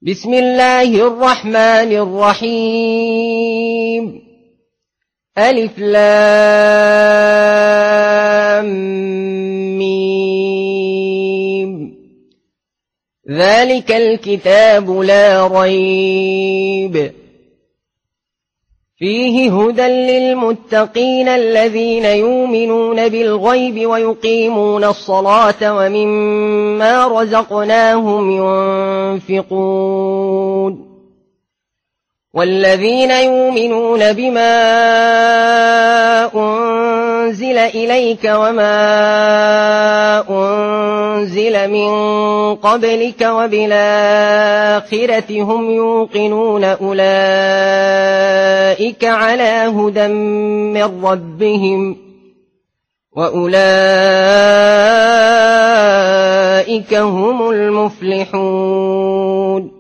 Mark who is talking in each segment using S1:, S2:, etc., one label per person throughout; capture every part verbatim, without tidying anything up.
S1: بسم الله الرحمن الرحيم. ألف لام ميم. ذلك الكتاب لا ريب فيه هدى للمتقين الذين يؤمنون بالغيب ويقيمون الصلاة ومما رزقناهم ينفقون والذين يؤمنون بما أنزل إليك وما أنزل من قبلك وبالآخرة هم يوقنون أولئك على هدى من ربهم وأولئك هم المفلحون.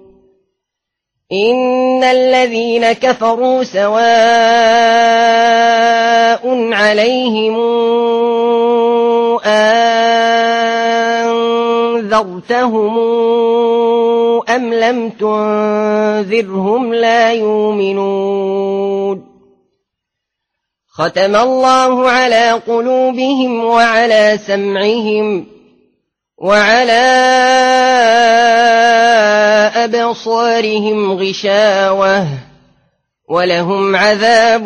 S1: إن الذين كفروا سواء عليهم أنذرتهم أم لم تنذرهم لا يؤمنون. ختم الله على قلوبهم وعلى سمعهم وعلى أبصارهم غشاوة ولهم عذاب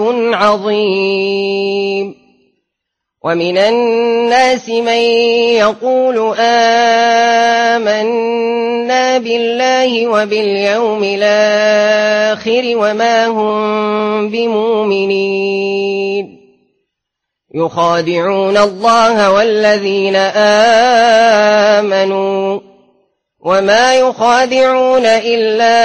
S1: عظيم. ومن الناس من يقول آمنا بالله وباليوم الآخر وما هم بمؤمنين يخادعون الله والذين آمنوا وما يخادعون إلا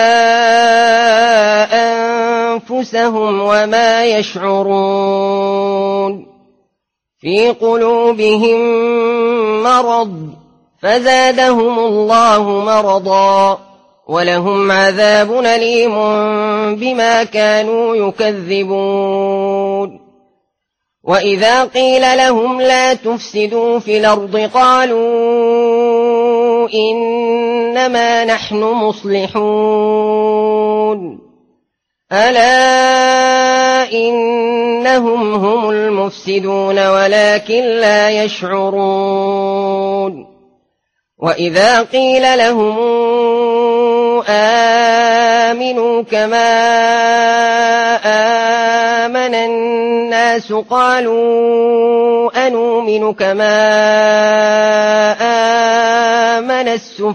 S1: أنفسهم وما يشعرون. في قلوبهم مرض فزادهم الله مرضا ولهم عذاب أليم بما كانوا يكذبون. وإذا قيل لهم لا تفسدوا في الأرض قالوا إنما نحن مصلحون ألا إنهم هم المفسدون ولكن لا يشعرون. وإذا قيل لهم آمنوا كما آمن الناس قالوا أنؤمن كما آمن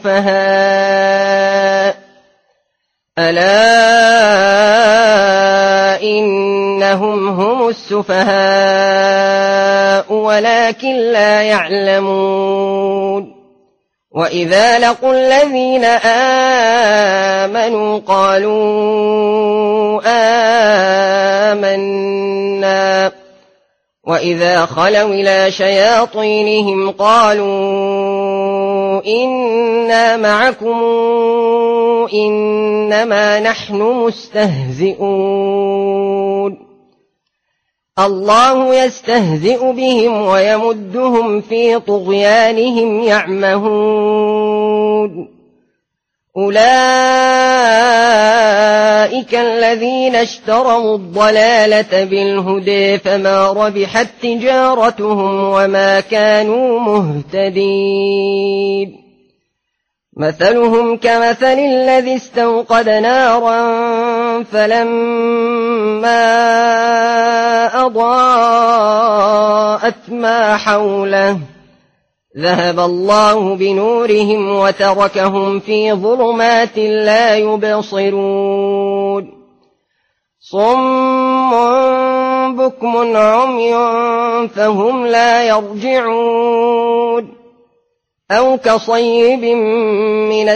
S1: السفهاء ألا إنهم هم السفهاء ولكن لا يعلمون. وإذا لقوا الذين آمنوا قالوا آمنا وإذا خلوا إلى شياطينهم قالوا إنا معكم إنما نحن مستهزئون. الله يستهزئ بهم ويمدهم في طغيانهم يعمهون. أولئك الذين اشتروا الضلالة بالهدى فما ربحت تجارتهم وما كانوا مهتدين. مثلهم كمثل الذي استوقد نارا فلما أضاءت ما حوله ذهب الله بنورهم وتركهم في ظلمات لا يبصرون. صم بكم عمي فهم لا يرجعون. أو كصيب من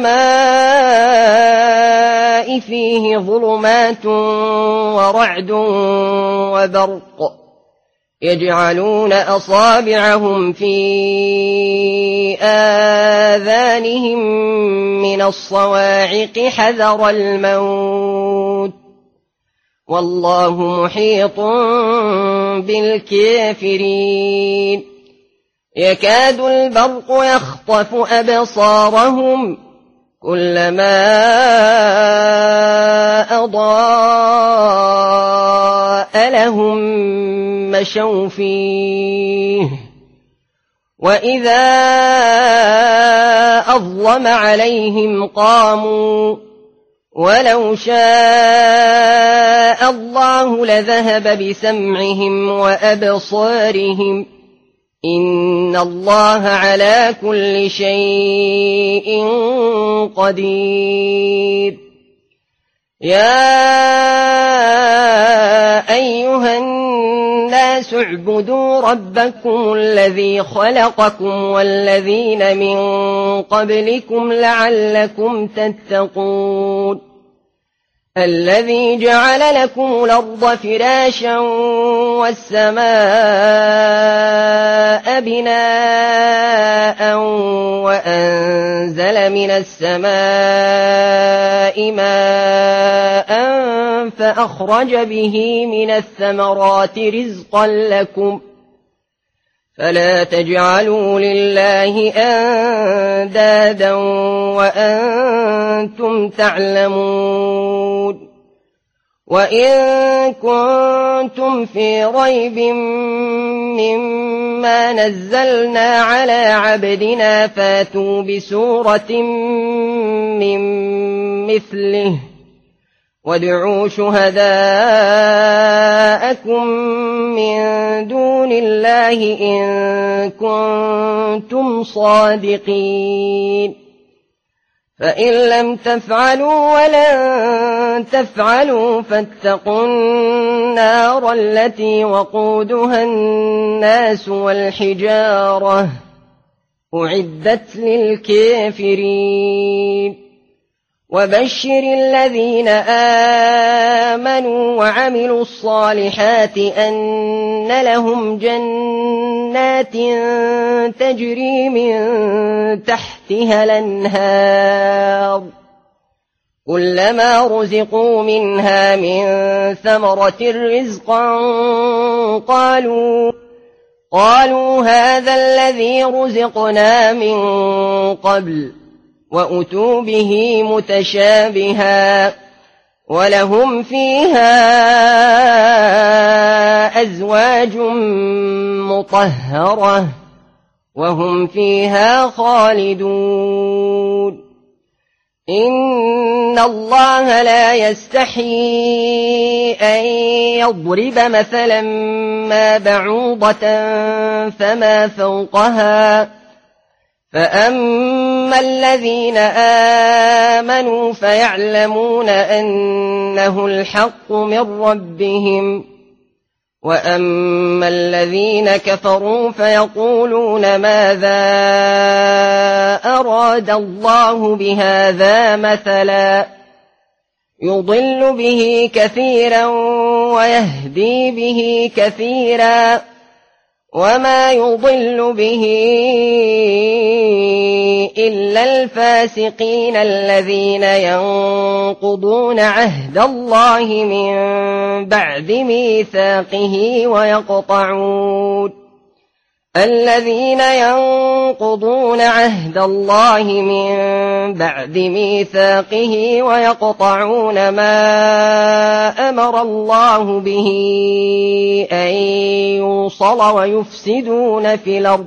S1: السماء فيه ظلمات ورعد وبرق يجعلون أصابعهم في آذانهم من الصواعق حذر الموت والله محيط بالكافرين. يكاد البرق يخطف أبصارهم كلما أضاء لهم مشوا فيه وإذا أظلم عليهم قاموا ولو شاء الله لذهب بسمعهم وأبصارهم إن الله على كل شيء قدير يا أيها الناس اعبدوا ربكم الذي خلقكم والذين من قبلكم لعلكم تتقون الذي جعل لكم الأرض فراشا والسماء بناء وأنزل من السماء ماء فأخرج به من الثمرات رزقا لكم فلا تجعلوا لله أندادا وأنتم تعلمون وإن كنتم في ريب مما نزلنا على عبدنا فاتوا بسورة من مثله وادعوا شهداءكم من دون الله إن كنتم صادقين فإن لم تفعلوا ولن تفعلوا فاتقوا النار التي وقودها الناس والحجارة أعدت للكافرين وبشر الذين آمنوا وعملوا الصالحات أن لهم جنات تجري من تحتها الأنهار كلما رزقوا منها من ثمرة رزقا قالوا قالوا هذا الذي رزقنا من قبل وأتوا به متشابها ولهم فيها أزواج مطهرة وهم فيها خالدون إن الله لا يستحيي أن يضرب مثلا ما بعوضة فما فوقها فأما الذين آمنوا فيعلمون أنه الحق من ربهم وأما الذين كفروا فيقولون ماذا أراد الله بهذا مثلا يضل به كثيرا ويهدي به كثيرا وما يضل به إلا الفاسقين الذين ينقضون عهد الله من بعد ميثاقه ويقطعون الذين ينقضون عهد الله من بعد ميثاقه ويقطعون ما أمر الله به أن يوصل ويفسدون في الأرض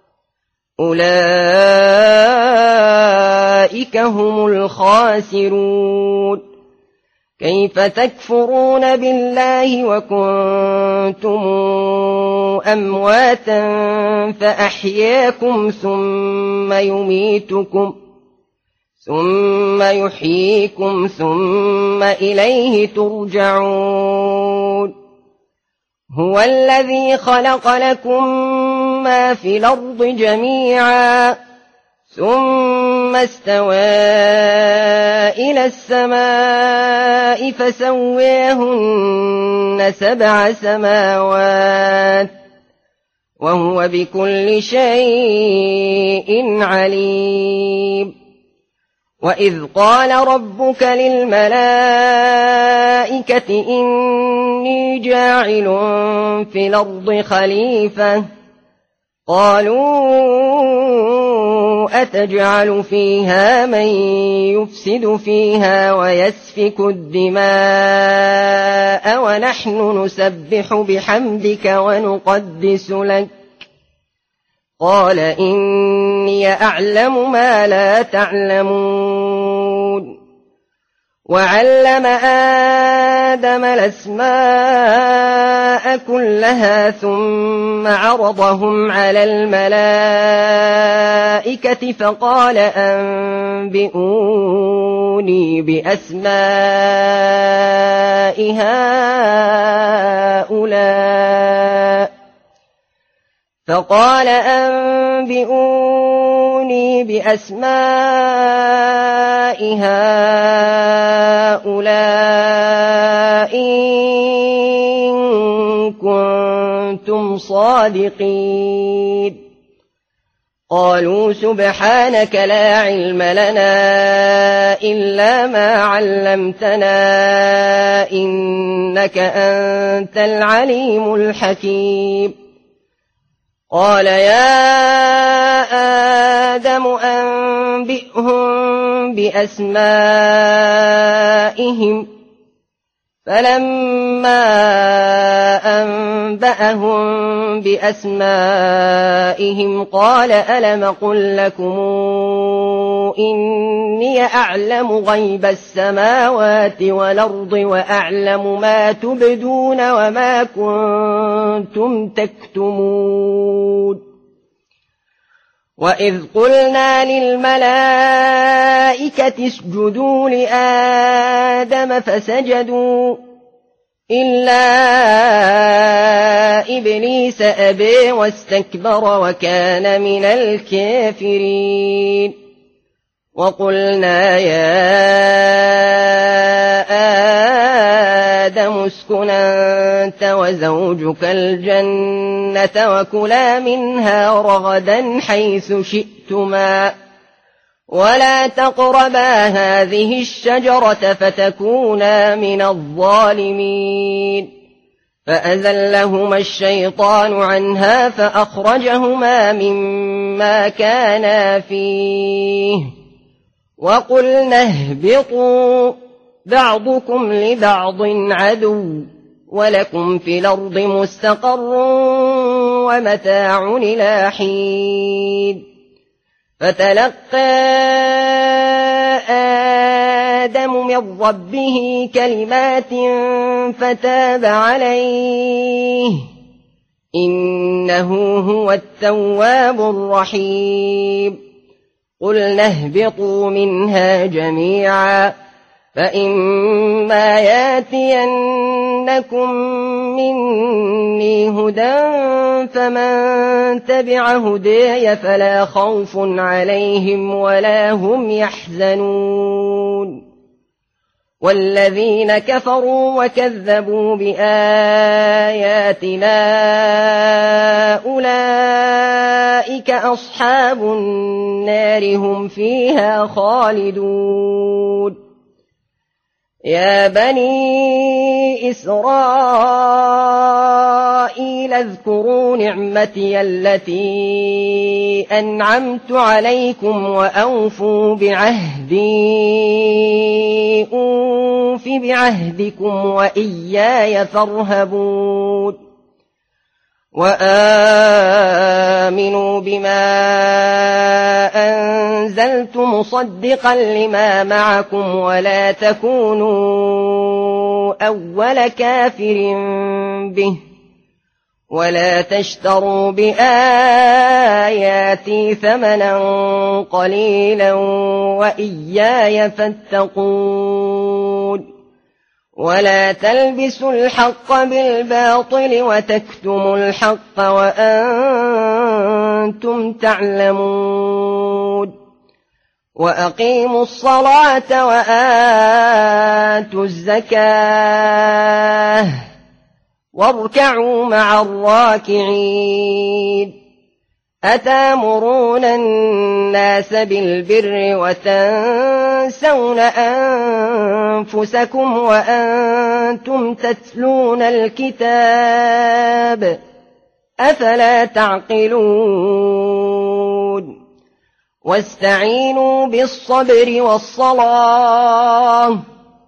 S1: أولئك هم الخاسرون كيف تكفرون بالله وكنتم أمواتا فأحياكم ثم يميتكم ثم يحييكم ثم إليه ترجعون هو الذي خلق لكم ما في الأرض جميعا ثم استوى إلى السماء فسويهن سبع سماوات وهو بكل شيء عليم وإذ قال ربك للملائكة إني جاعل في الأرض خليفة قالوا أتجعل فيها من يفسد فيها ويسفك الدماء ونحن نسبح بحمدك ونقدس لك قال إني أعلم ما لا تعلمون وعلم آدم الأسماء كلها ثم عرضهم على الملائكة فقال أنبئوني بأسماء هؤلاء فقال أنبئوني بأسماء هؤلاء إن كنتم صادقين قالوا سبحانك لا علم لنا إلا ما علمتنا إنك أنت العليم الحكيم قال يا آدم أنبئهم بأسمائهم فلما أنبأهم بأسمائهم قال ألم قل لكم إني أعلم غيب السماوات والأرض وأعلم ما تبدون وما كنتم تكتمون وإذ قلنا للملائكة اسجدوا لآدم فسجدوا إلا إبليس أبى واستكبر وكان من الكافرين وقلنا يا آدم اسكن أنت وزوجك الجنة وكلا منها رغدا حيث شئتما ولا تقربا هذه الشجرة فتكونا من الظالمين فأزلهما الشيطان عنها فأخرجهما مما كانا فيه وقلنا اهبطوا بعضكم لبعض عدو ولكم في الأرض مستقر ومتاع إلى حين فتلقى آدم من ربه كلمات فتاب عليه إنه هو التواب الرحيم قلنا اهبطوا منها جميعا فإما ياتينكم مني هدى فمن تبع هداي فلا خوف عليهم ولا هم يحزنون والذين كفروا وكذبوا بآياتنا أولئك أصحاب النار هم فيها خالدون يا بني إسرائيل اذكروا نعمتي التي أنعمت عليكم وأوفوا بعهدي أوف بعهدكم وإياي فارهبون وآمنوا بما أنزلت مصدقا لما معكم ولا تكونوا أول كافر به ولا تشتروا بآياتي ثمنا قليلا وإياي فاتقون ولا تلبسوا الحق بالباطل وتكتموا الحق وأنتم تعلمون وأقيموا الصلاة وآتوا الزكاة واركعوا مع الراكعين أتامرون الناس بالبر وتنسون أنفسكم وأنتم تتلون الكتاب أفلا تعقلون واستعينوا بالصبر والصلاة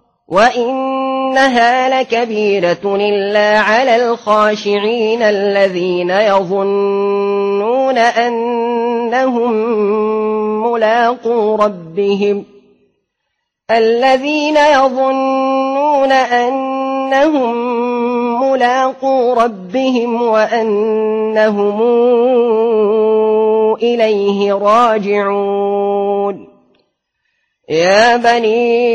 S1: وإنها لكبيرة إلا على الخاشعين الذين يظنون أنهم ملاقو ربهم الذين يظنون أنهم ملاقو ربهم وأنهم إليه راجعون يا بني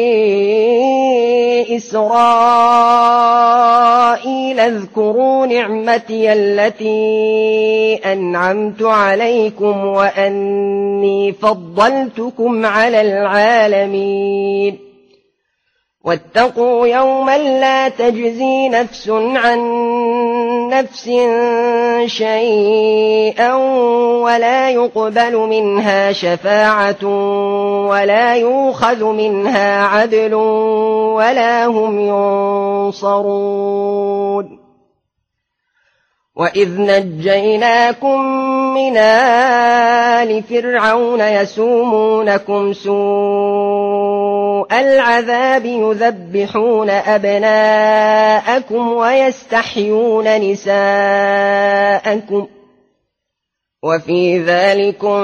S1: إسرائيل اذكروا نعمتي التي أنعمت عليكم وأني فضلتكم على العالمين واتقوا يوما لا تجزي نفس عن نفس شيئا ولا يقبل منها شفاعة ولا يؤخذ منها عدل ولا هم ينصرون وإذ نجيناكم من آل فرعون يسومونكم سوء العذاب يذبحون أبناءكم ويستحيون نساءكم وفي ذلكم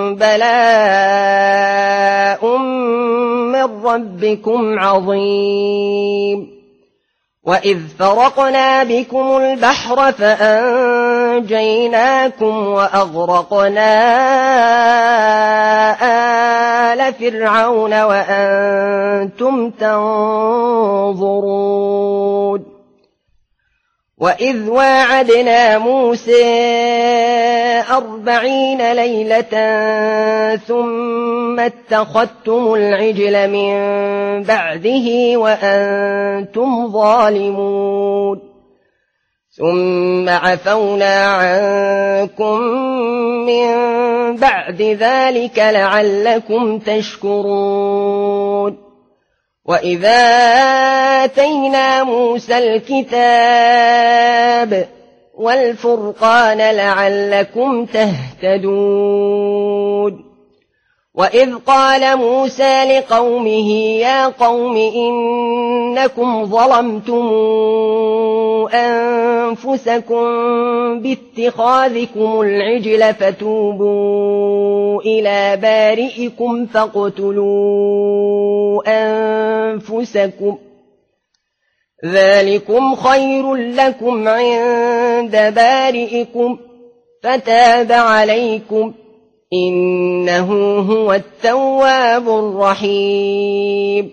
S1: بلاء من ربكم عظيم وإذ فرقنا بكم البحر فأنجيناكم وأغرقنا آل فرعون وأنتم تنظرون وإذ واعدنا موسى أربعين ليلة ثم اتخذتم العجل من بعده وأنتم ظالمون ثم عفونا عنكم من بعد ذلك لعلكم تشكرون وإذا آتينا موسى الكتاب والفرقان لعلكم تهتدون وإذ قال موسى لقومه يا قوم إنكم ظلمتم أنفسكم باتخاذكم العجل فتوبوا إلى بارئكم فاقتلوا أنفسكم ذلكم خير لكم عند بارئكم فتاب عليكم إنه هو التواب الرحيم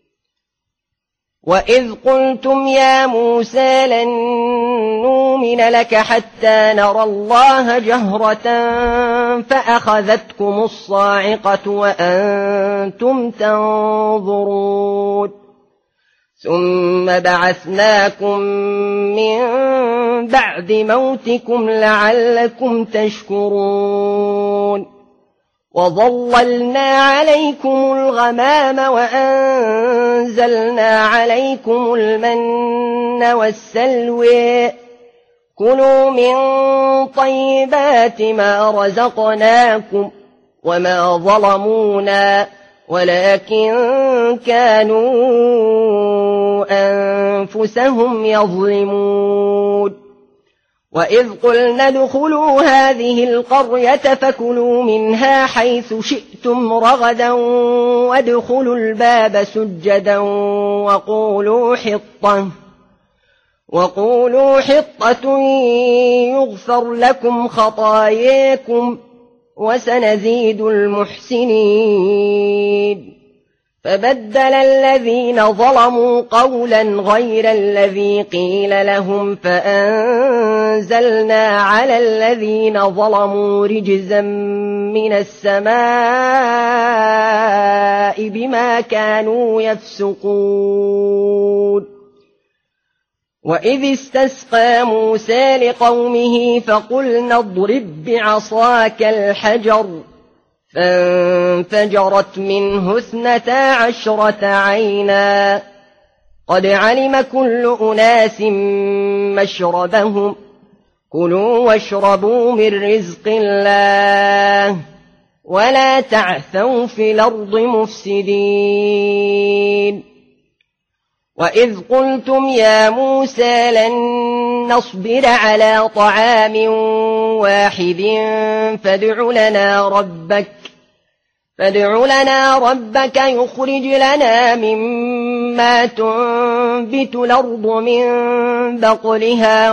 S1: وإذ قلتم يا موسى لن نؤمن لك حتى نرى الله جهرة فأخذتكم الصاعقة وأنتم تنظرون ثم بعثناكم من بعد موتكم لعلكم تشكرون وظللنا عليكم الغمام وأنزلنا عليكم المن والسلوى كلوا من طيبات ما رزقناكم وما ظلمونا ولكن كانوا أنفسهم يظلمون وإذ قلنا ادخلوا هذه القرية فكلوا منها حيث شئتم رغدا وادخلوا الباب سجدا وقولوا حطة وقولوا حطة يغفر لكم خطاياكم وسنزيد المحسنين فبدل الذين ظلموا قولا غير الذي قيل لهم فأنزلنا على الذين ظلموا رجزا من السماء بما كانوا يفسقون وإذ استسقى موسى لقومه فقلنا اضرب بعصاك الحجر فانفجرت منه اثنتا عشرة عينا قد علم كل أناس مشربهم كلوا واشربوا من رزق الله ولا تعثوا في الأرض مفسدين وإذ قلتم يا موسى لن نصبر على طعام واحد فادع لنا ربك فادع لنا ربك يخرج لنا مما تنبت الأرض من بقلها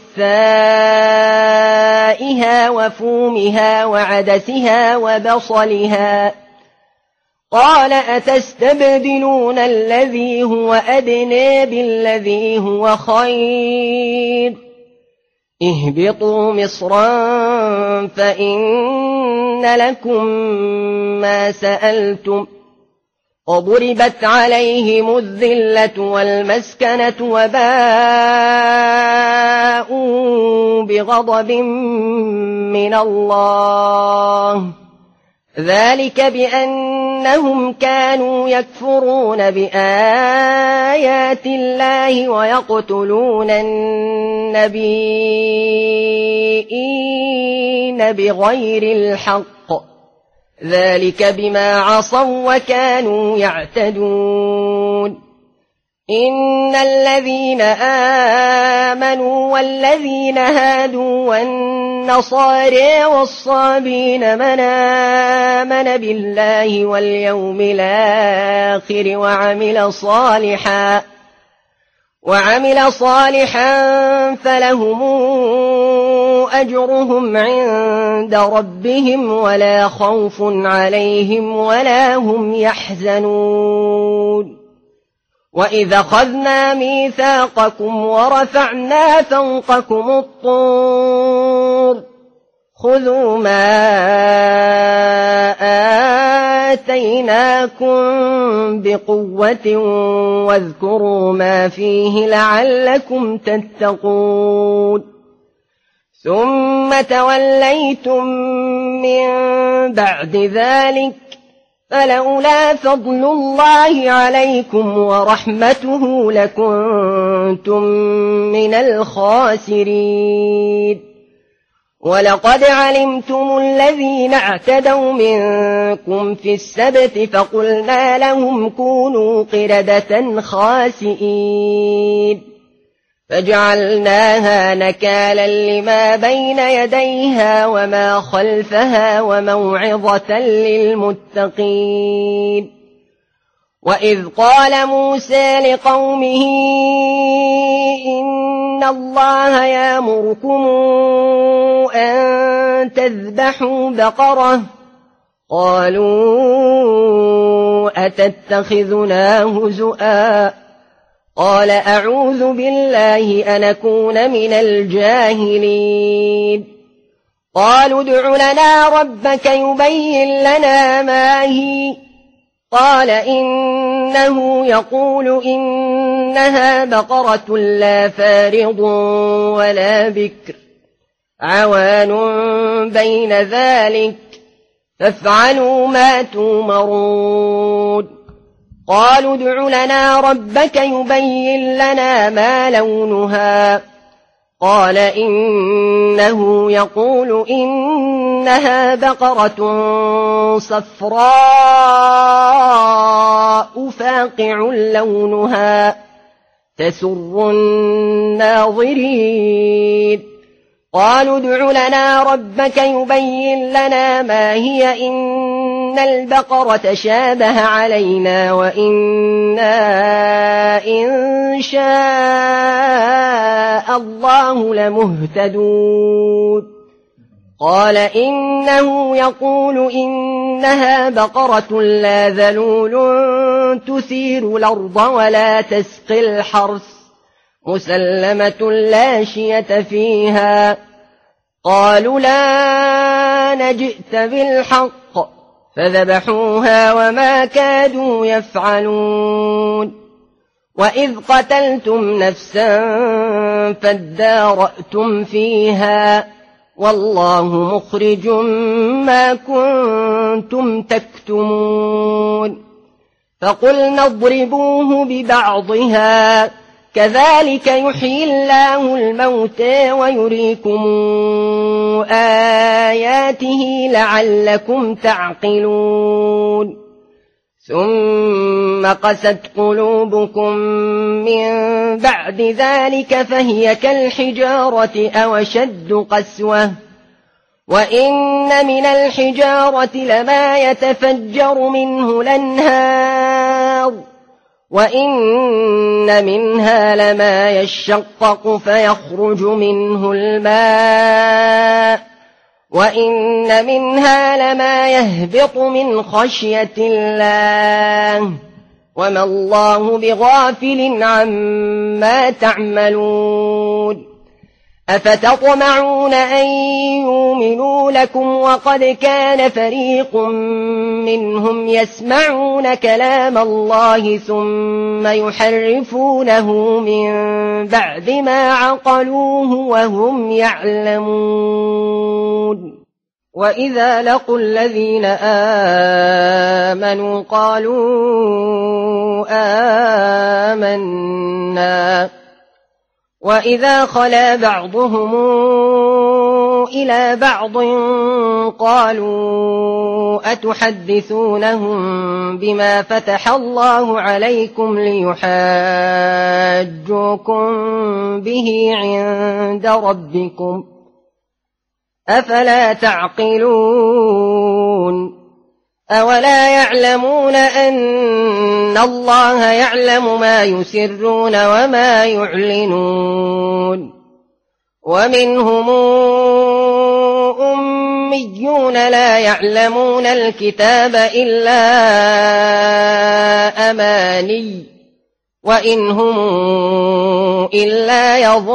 S1: وقثائها وفومها وعدسها وبصلها قال أتستبدلون الذي هو أدنى بالذي هو خير اهبطوا مصرا فإن لكم ما سألتم وضربت عليهم الذلة والمسكنة وباءوا بغضب من الله ذلك بأنهم كانوا يكفرون بآيات الله ويقتلون النبيين بغير الحق ذلك بما عصوا وكانوا يعتدون إن الذين آمنوا والذين هادوا والنصارى والصابين من آمن بالله واليوم الآخر وعمل صالحا وعمل صالحا فلهم أجرهم عند ربهم ولا خوف عليهم ولا هم يحزنون وإذا أخذنا ميثاقكم ورفعنا فوقكم الطور خذوا ما آتيناكم بقوة واذكروا ما فيه لعلكم تتقون ثم توليتم من بعد ذلك فلولا فضل الله عليكم ورحمته لكنتم من الخاسرين ولقد علمتم الذين اعتدوا منكم في السبت فقلنا لهم كونوا قردة خاسئين فجعلناها نكالا لما بين يديها وما خلفها وموعظة للمتقين وإذ قال موسى لقومه إن الله يأمركم أن تذبحوا بقرة قالوا أتتخذنا هزؤا قال أعوذ بالله أن أكون من الجاهلين قالوا ادع لنا ربك يبين لنا ما هي قال إنه يقول إنها بقرة لا فارض ولا بكر عوان بين ذلك فافعلوا ما تومرون قالوا ادع لنا ربك يبين لنا ما لونها قال إنه يقول إنها بقرة صفراء فاقع لونها تسر الناظرين قالوا ادع لنا ربك يبين لنا ما هي إن البقرة شابه علينا وإنا إن شاء الله لمهتدون قال إنه يقول إنها بقرة لا ذلول تثير الأرض ولا تسقي الحرث مسلمة لا شية فيها قالوا لا نجئت بالحق فذبحوها وما كادوا يفعلون وإذ قتلتم نفسا فادارأتم فيها والله مخرج ما كنتم تكتمون فقلنا اضربوه ببعضها كذلك يحيي الله الموتى ويريكم آياته لعلكم تعقلون ثم قست قلوبكم من بعد ذلك فهي كالحجارة أو أشد قسوة وإن من الحجارة لما يتفجر منه الأنهار وإن منها لما يشقق فيخرج منه الماء وإن منها لما يهبط من خشية الله وما الله بغافل عما تعملون أفتطمعون أن يؤمنوا لكم وقد كان فريق منهم يسمعون كلام الله ثم يحرفونه من بعد ما عقلوه وهم يعلمون وإذا لقوا الذين آمنوا قالوا آمنا وإذا خلا بعضهم إلى بعض قالوا أتحدثونهم بما فتح الله عليكم ليحاجوكم به عند ربكم أفلا تعقلون أولا يعلمون أن الله يعلم ما يسرون وما يعلنون ومنهم أميون لا يعلمون الكتاب إلا أماني وإن هم إلا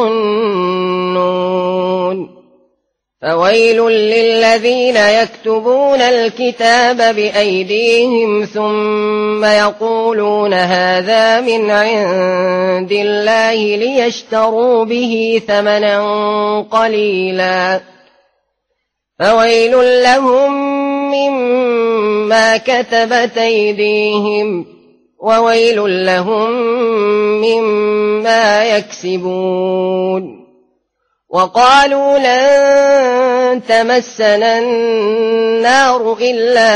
S1: يظنون فويل للذين يكتبون الكتاب بأيديهم ثم يقولون هذا من عند الله ليشتروا به ثمنا قليلا فويل لهم مما كتبت أيديهم وويل لهم مما يكسبون وقالوا لن تمسنا النار إلا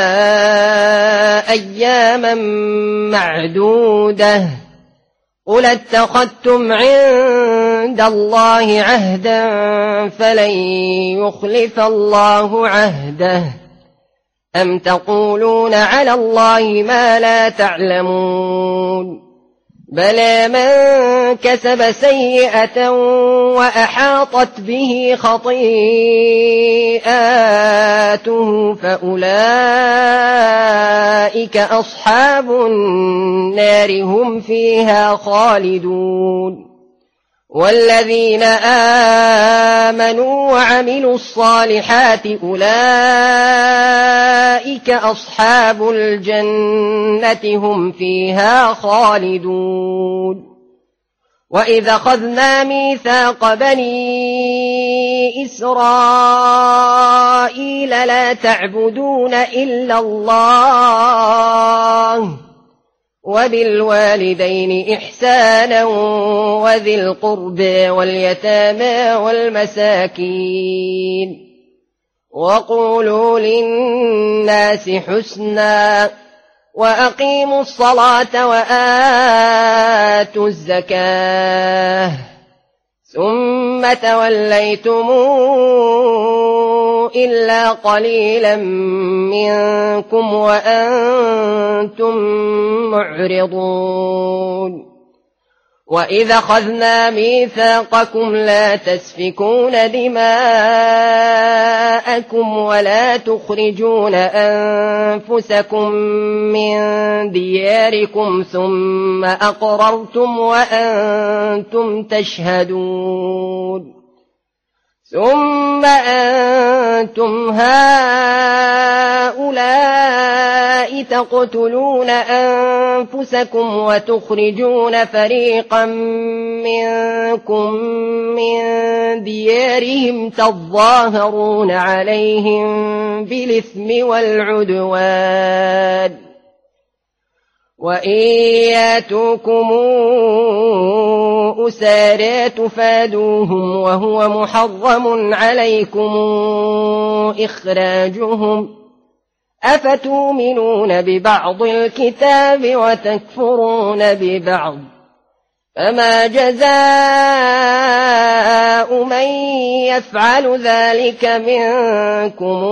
S1: أياما معدودة قل اتخذتم عند الله عهدا فلن يخلف الله عهده أم تقولون على الله ما لا تعلمون بلى من كسب سيئة وأحاطت به خطيئاته فأولئك أصحاب النار هم فيها خالدون والذين آمنوا وعملوا الصالحات أولئك أصحاب الجنة هم فيها خالدون وإذا أخذنا ميثاق بني إسرائيل لا تعبدون إلا الله وبالوالدين إحسانا وذي القرب واليتامى والمساكين وقولوا للناس حسنا وأقيموا الصلاة وآتوا الزكاة ثم توليتم إلا قليلا منكم وأنتم معرضون وإذا أخذنا ميثاقكم لا تسفكون دماءكم ولا تخرجون أنفسكم من دياركم ثم أقررتم وأنتم تشهدون ثم أنتم هؤلاء تقتلون أنفسكم وتخرجون فريقا منكم من ديارهم تظاهرون عليهم بالإثم والعدوان وإن ياتوكم أسارى تفادوهم وهو محرم عليكم إخراجهم أفتؤمنون ببعض الكتاب وتكفرون ببعض فما جزاء من يفعل ذلك منكم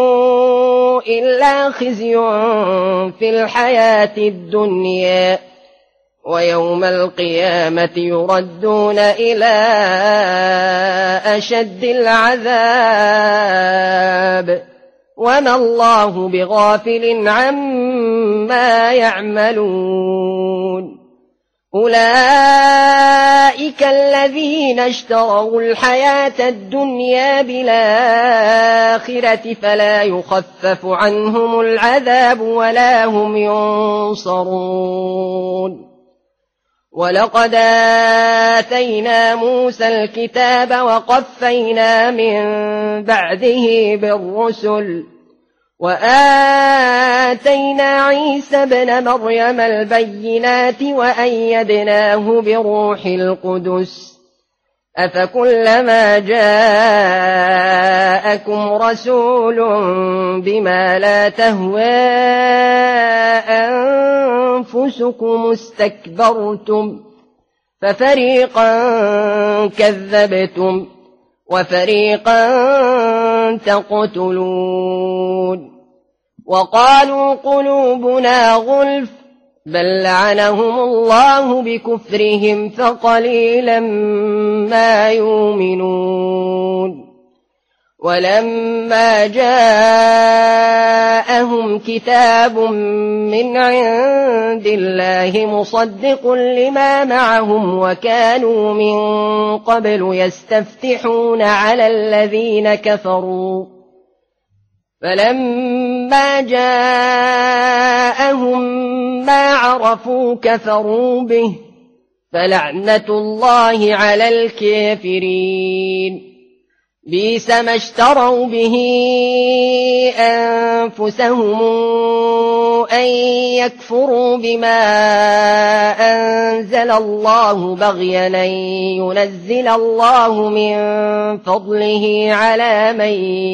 S1: إلا خزي في الحياة الدنيا ويوم القيامة يردون إلى أشد العذاب وما الله بغافل عما يعملون أولئك الذين اشتروا الحياة الدنيا بالآخرة فلا يخفف عنهم العذاب ولا هم ينصرون ولقد آتينا موسى الكتاب وقفينا من بعده بالرسل وآتينا عيسى ابن مريم البينات وأيدناه بروح القدس أفكلما جاءكم رسول بما لا تهوى أنفسكم استكبرتم ففريقا كذبتم وفريقا تقتلون وقالوا قلوبنا غلف بل لعنهم الله بكفرهم فقليلا ما يؤمنون ولما جاءهم كتاب من عند الله مصدق لما معهم وكانوا من قبل يستفتحون على الذين كفروا فلما جاءهم ما عرفوا كفروا به فلعنة الله على الكافرين بئس ما اشتروا به أنفسهم أن يكفروا بما أنزل الله بغيا أن ينزل الله من فضله على من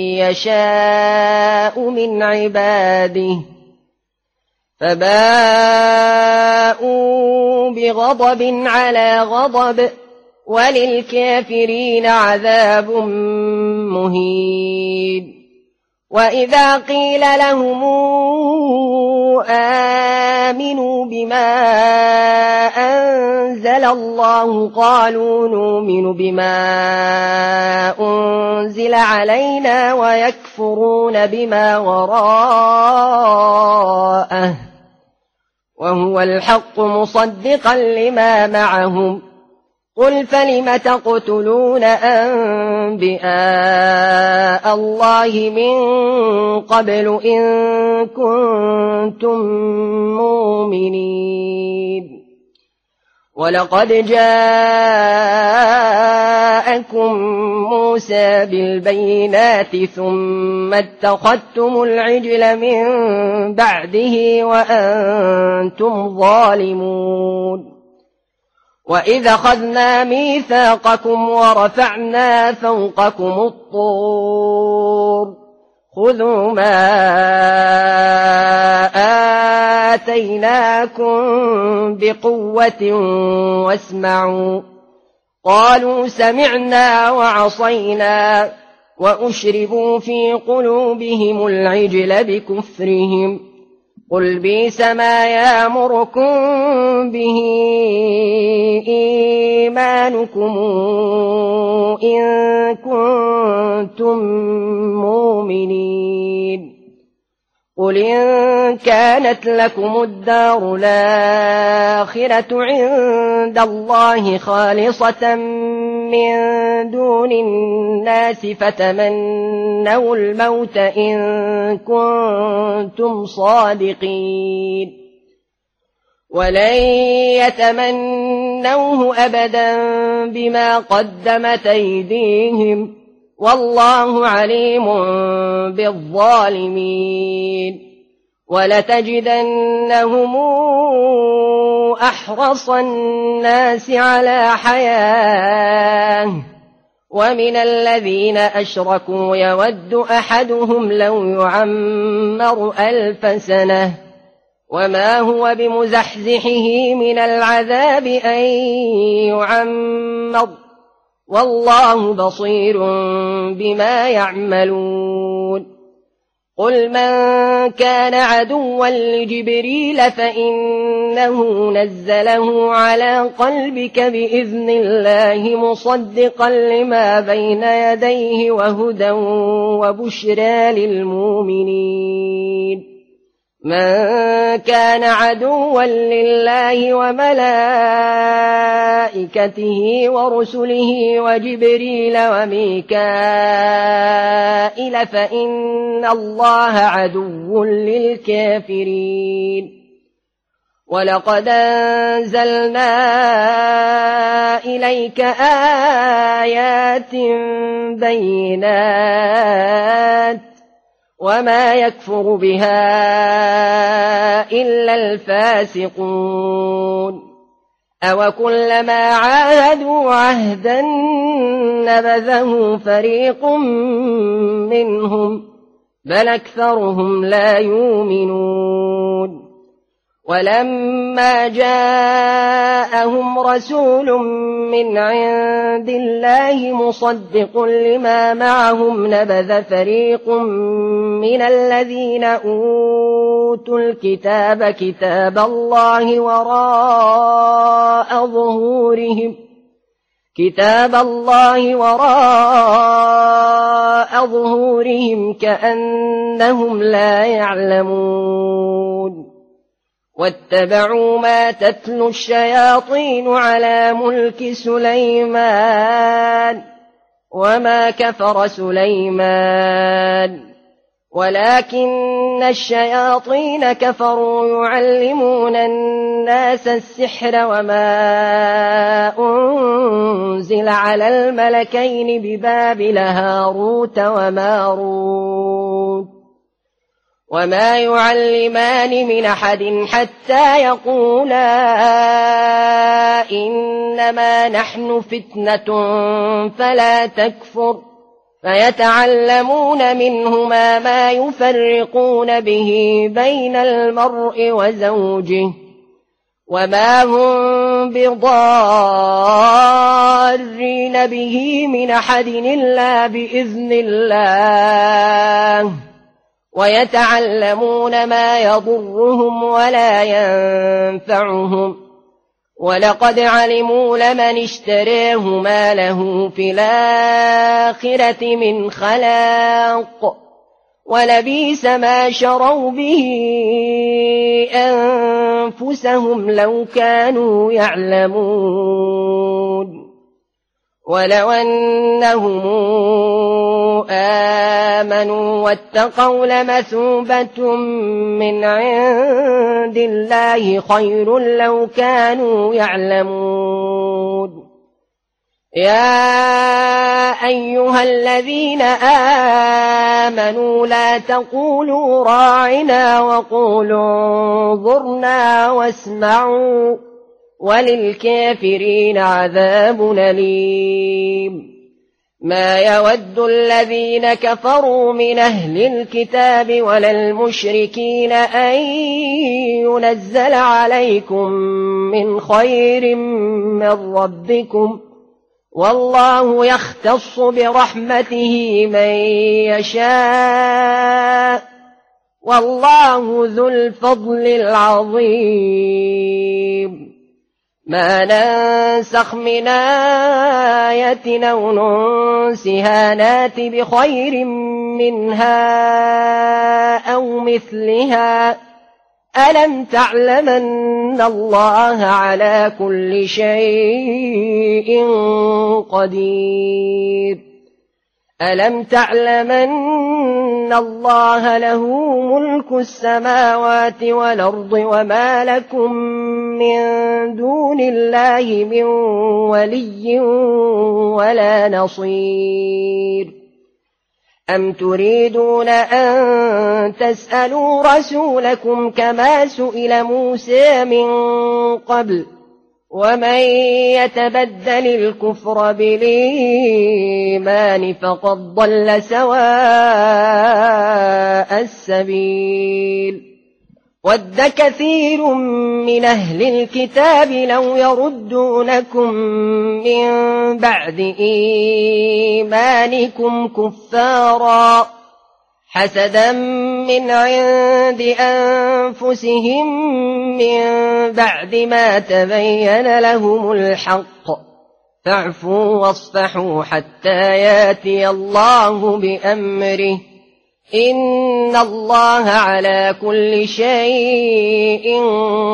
S1: يشاء من عباده فباءوا بغضب على غضب وللكافرين عذاب مهين وإذا قيل لهم آمنوا بما أنزل الله قالوا نؤمن بما أنزل علينا ويكفرون بما وراءه وهو الحق مصدقا لما معهم قل فلم تقتلون أنبياء الله من قبل إن كنتم مؤمنين ولقد جاءكم موسى بالبينات ثم اتخذتم العجل من بعده وأنتم ظالمون وإذ أخذنا ميثاقكم ورفعنا فوقكم الطور خذوا ما آتيناكم بقوة واسمعوا قالوا سمعنا وعصينا وأشربوا في قلوبهم العجل بكفرهم قل بئس ما يأمركم به إيمانكم إن كنتم مؤمنين قل إن كانت لكم الدار الآخرة عند الله خالصة من دون الناس فتمنوا الموت إن كنتم صادقين ولن يتمنوه أبدا بما قدمت أيديهم والله عليم بالظالمين ولتجدنهم أحرص الناس على حياة ومن الذين أشركوا يود أحدهم لو يعمر ألف سنة وما هو بمزحزحه من العذاب أن يعمر والله بصير بما يعملون قل من كان عدوا لجبريل فإنه نزله على قلبك بإذن الله مصدقا لما بين يديه وهدى وبشرى للمؤمنين من كان عدوا لله وملائكته ورسله وجبريل وميكائيل فإن الله عدو للكافرين ولقد أنزلنا إليك آيات بينات وما يكفر بها إلا الفاسقون أوكلما عاهدوا عهدا نبذه فريق منهم بل أكثرهم لا يؤمنون ولما جاءهم رسول من عند الله مصدق لما معهم نبذ فريق من الذين أوتوا الكتاب كتاب الله وراء ظهورهم كتاب الله وراء ظهورهم كأنهم لا يعلمون واتبعوا ما تتلو الشياطين على ملك سليمان وما كفر سليمان ولكن الشياطين كفروا يعلمون الناس السحر وما أنزل على الملكين ببابل هاروت وماروت وما يعلمان من أحد حتى يقولا إنما نحن فتنة فلا تكفر فيتعلمون منهما ما يفرقون به بين المرء وزوجه وما هم بضارين به من أحد إلا بإذن الله ويتعلمون ما يضرهم ولا ينفعهم ولقد علموا لمن اشتريه ما له في الآخرة من خلاق ولبئس ما شروا به أنفسهم لو كانوا يعلمون ولو أنهم آمنوا واتقوا لمثوبة من عند الله خير لو كانوا يعلمون يا أيها الذين آمنوا لا تقولوا راعنا وقولوا انظرنا واسمعوا وللكافرين عذاب أليم ما يود الذين كفروا من أهل الكتاب ولا المشركين أن ينزل عليكم من خير من ربكم والله يختص برحمته من يشاء والله ذو الفضل العظيم ما ننسخ من آية أو ننسها نات بخير منها أو مثلها ألم تعلم أن الله على كل شيء قدير ألم تعلم أن الله له ملك السماوات والأرض وما لكم من دون الله من ولي ولا نصير أم تريدون أن تسألوا رسولكم كما سئل موسى من قبل ومن يتبدل الكفر بالإيمان فقد ضل سواء السبيل ود كثير من أهل الكتاب لو يردونكم من بعد إيمانكم كفارا حسدا من عند أنفسهم من بعد ما تبين لهم الحق فاعفوا واصفحوا حتى ياتي الله بأمره إن الله على كل شيء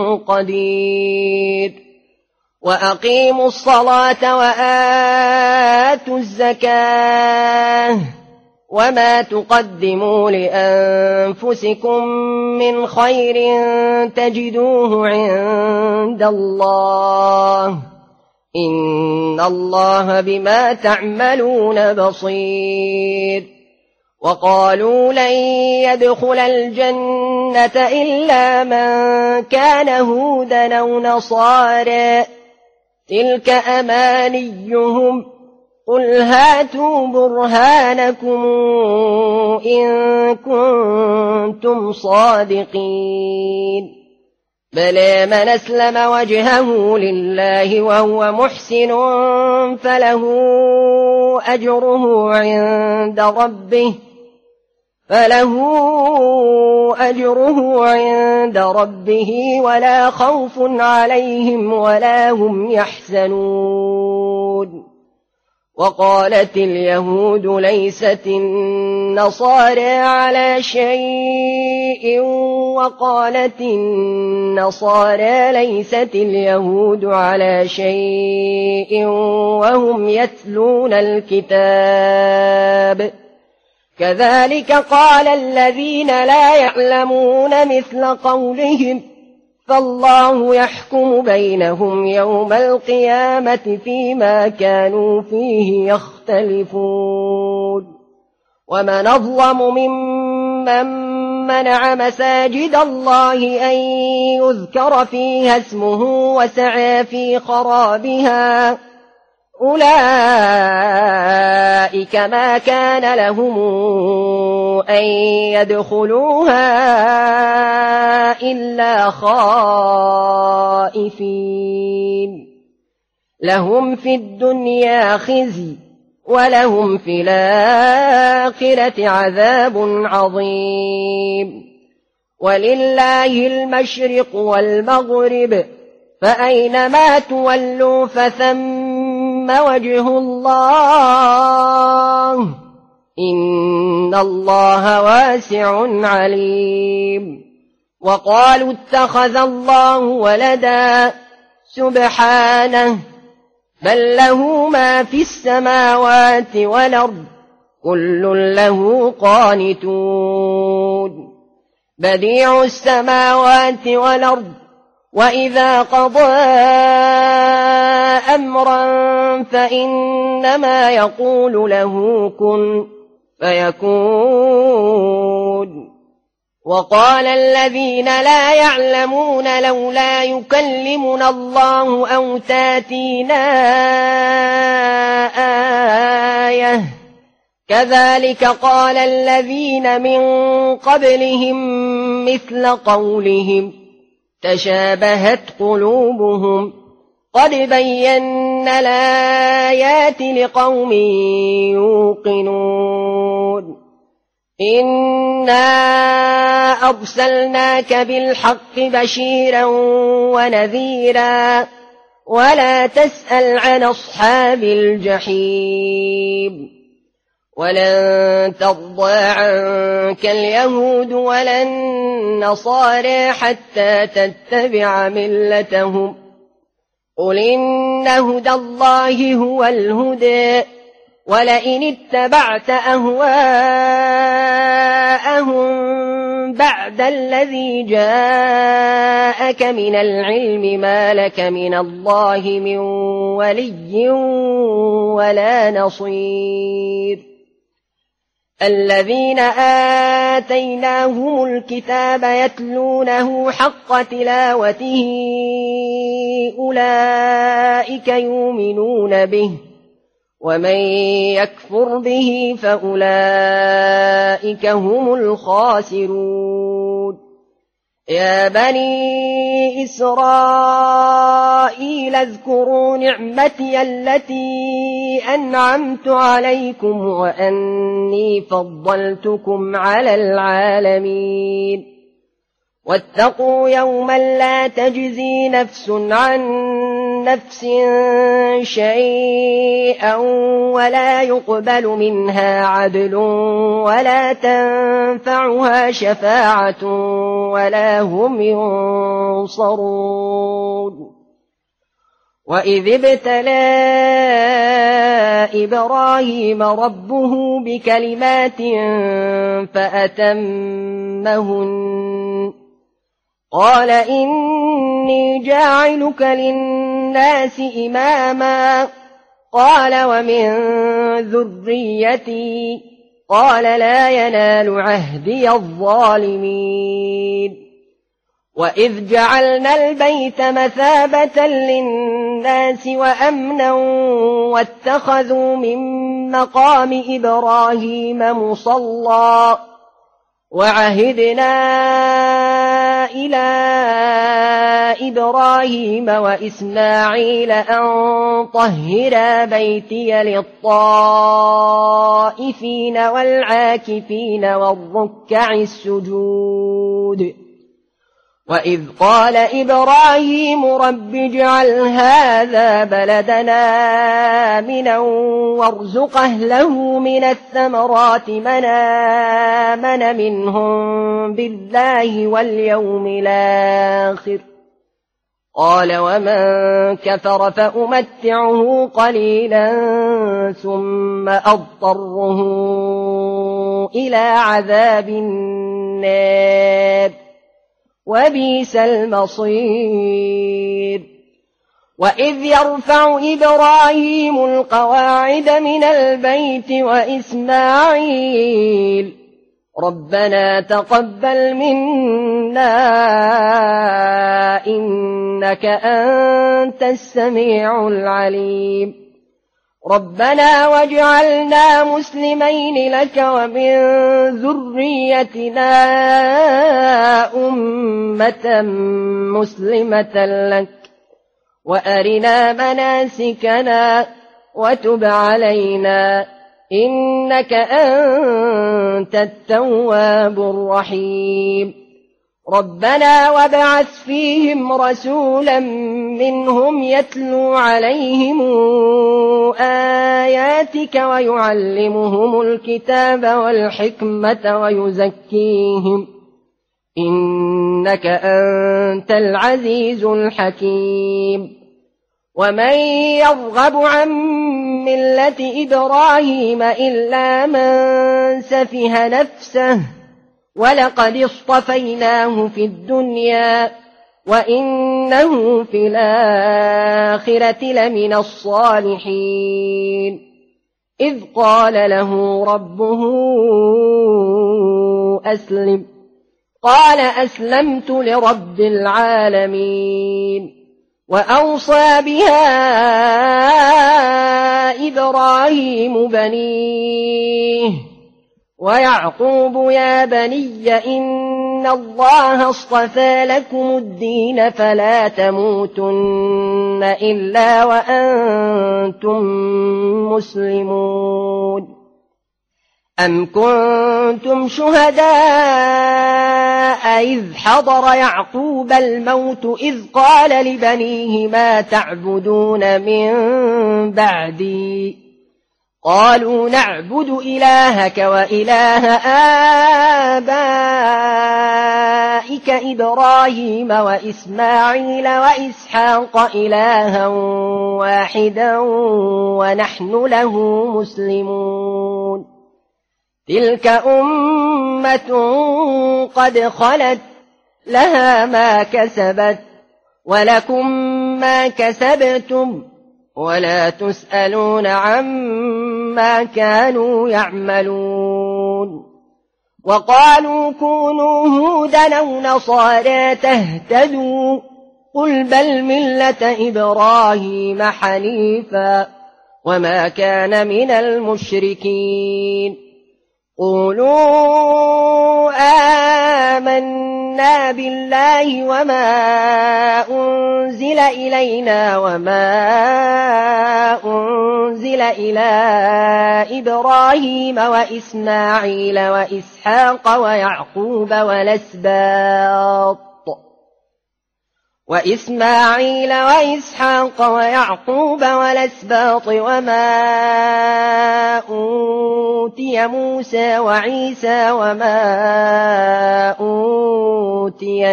S1: قدير وأقيموا الصلاة وآتوا الزكاة وما تقدموا لأنفسكم من خير تجدوه عند الله إن الله بما تعملون بصير وقالوا لن يدخل الجنة إلا من كان هودا أو نصارى تلك أمانيهم قل هاتوا برهانكم إن كنتم صادقين بلى من أسلم وجهه لله وهو محسن فله أجره عند ربه فله أجره عند ربه ولا خوف عليهم ولا هم يحزنون وقالت اليهود ليست النصارى على شيء وقالت النصارى ليست اليهود على شيء وهم يتلون الكتاب كذلك قال الذين لا يعلمون مثل قولهم فالله يحكم بينهم يوم القيامة فيما كانوا فيه يختلفون ومن أظلم ممن منع مساجد الله أن يذكر فيها اسمه وسعى في خرابها أولئك ما كان لهم أن يدخلوها إلا خائفين لهم في الدنيا خزي ولهم في الآخرة عذاب عظيم ولله المشرق والمغرب فأينما تولوا فثم وجه الله إن الله واسع عليم وقالوا اتخذ الله ولدا سبحانه بل له ما في السماوات والأرض كل له قانتون بديع السماوات والأرض وإذا قضى أمرا فإنما يقول له كن فيكون وقال الذين لا يعلمون لولا يكلمنا الله أو تاتينا آية كذلك قال الذين من قبلهم مثل قولهم تشابهت قلوبهم قد بينا الآيات لقوم يوقنون إنا أرسلناك بالحق بشيرا ونذيرا ولا تسأل عن أصحاب الجحيم ولن ترضى عنك اليهود ولا النصارى حتى تتبع ملتهم قل إن هدى الله هو الهدى ولئن اتبعت أهواءهم بعد الذي جاءك من العلم ما لك من الله من ولي ولا نصير الذين آتيناهم الكتاب يتلونه حق تلاوته أولئك يؤمنون به ومن يكفر به فأولئك هم الخاسرون يا بني إسرائيل اذكروا نعمتي التي أنعمت عليكم وأني فضلتكم على العالمين واتقوا يوما لا تجزي نفس عن نفس شيئا ولا يقبل منها عدل ولا تنفعها شفاعة ولا هم ينصرون وإذ ابتلى إبراهيم ربه بكلمات فأتمهن قال إني جاعلك للناس إماما قال ومن ذريتي قال لا ينال عهدي الظالمين وإذ جعلنا البيت مثابة للناس وأمنا واتخذوا من مقام إبراهيم مصلى وعهدنا إلى إبراهيم وإسماعيل أن طهرا بيتي للطائفين والعاكفين والركع السجود وإذ قال إبراهيم رب اجعل هذا بلدنا آمنا وارزق أهله من الثمرات من آمن منهم بالله واليوم الآخر قال ومن كفر فأمتعه قليلا ثم أضطره إلى عذاب النار وبئس المصير وإذ يرفع إبراهيم القواعد من البيت وإسماعيل ربنا تقبل منا إنك أنت السميع العليم ربنا واجعلنا مسلمين لك ومن ذريتنا أمة مسلمة لك وأرنا مناسكنا وتب علينا إنك أنت التواب الرحيم ربنا وابعث فيهم رسولا منهم يتلو عليهم آياتك ويعلمهم الكتاب والحكمة ويزكيهم إنك أنت العزيز الحكيم ومن يرغب عن ملة إبراهيم إلا من سفه نفسه ولقد اصطفيناه في الدنيا وإنه في الآخرة لمن الصالحين إذ قال له ربه أسلم قال أسلمت لرب العالمين وأوصى بها إبراهيم بنيه ويعقوب يا بني إن الله اصطفى لكم الدين فلا تموتن إلا وأنتم مسلمون أم كنتم شهداء إذ حضر يعقوب الموت إذ قال لبنيه ما تعبدون من بعدي قالوا نعبد إلهك وإله آبائك إبراهيم وإسماعيل وإسحاق إلها واحدا ونحن له مسلمون تلك أمة قد خلت لها ما كسبت ولكم ما كسبتم ولا تسألون عما كانوا يعملون وقالوا كونوا هودا أو نصارى تهتدوا قل بل ملة إبراهيم حنيفا وما كان من المشركين قولوا آمنا بالله وما أنزل إلينا وما أنزل إلى إبراهيم وإسماعيل وإسحاق ويعقوب والأسباط وإسماعيل وإسحاق ويعقوب والأسباط وما أوتي موسى وعيسى وما أوتي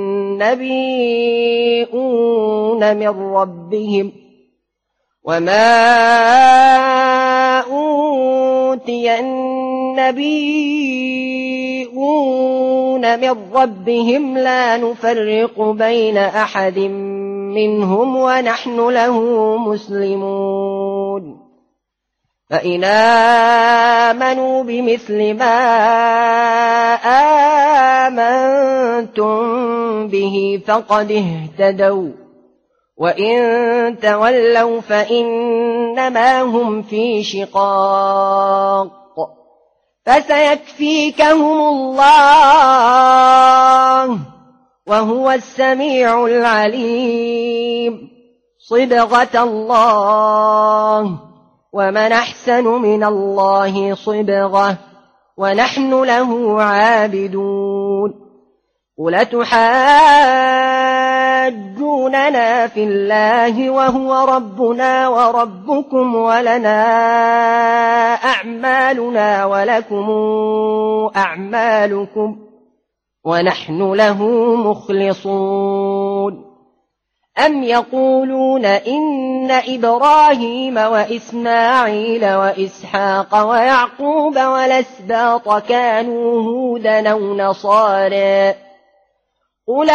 S1: النبيون من ربهم وما أوتي النبيون من ربهم لا نفرق بين أحد منهم ونحن له مسلمون فإن آمنوا بمثل ما آمنتم به فقد اهتدوا وإن تولوا فإنما هم في شقاق فسيكفيكهم الله وهو السميع العليم صبغة الله ومن أحسن من الله صبغة ونحن له عابدون قل تحاجوننا في الله وهو ربنا وربكم ولنا أعمالنا ولكم أعمالكم ونحن له مخلصون أم يقولون إن إبراهيم وإسماعيل وإسحاق ويعقوب والأسباط كانوا هودا أو نصارى قل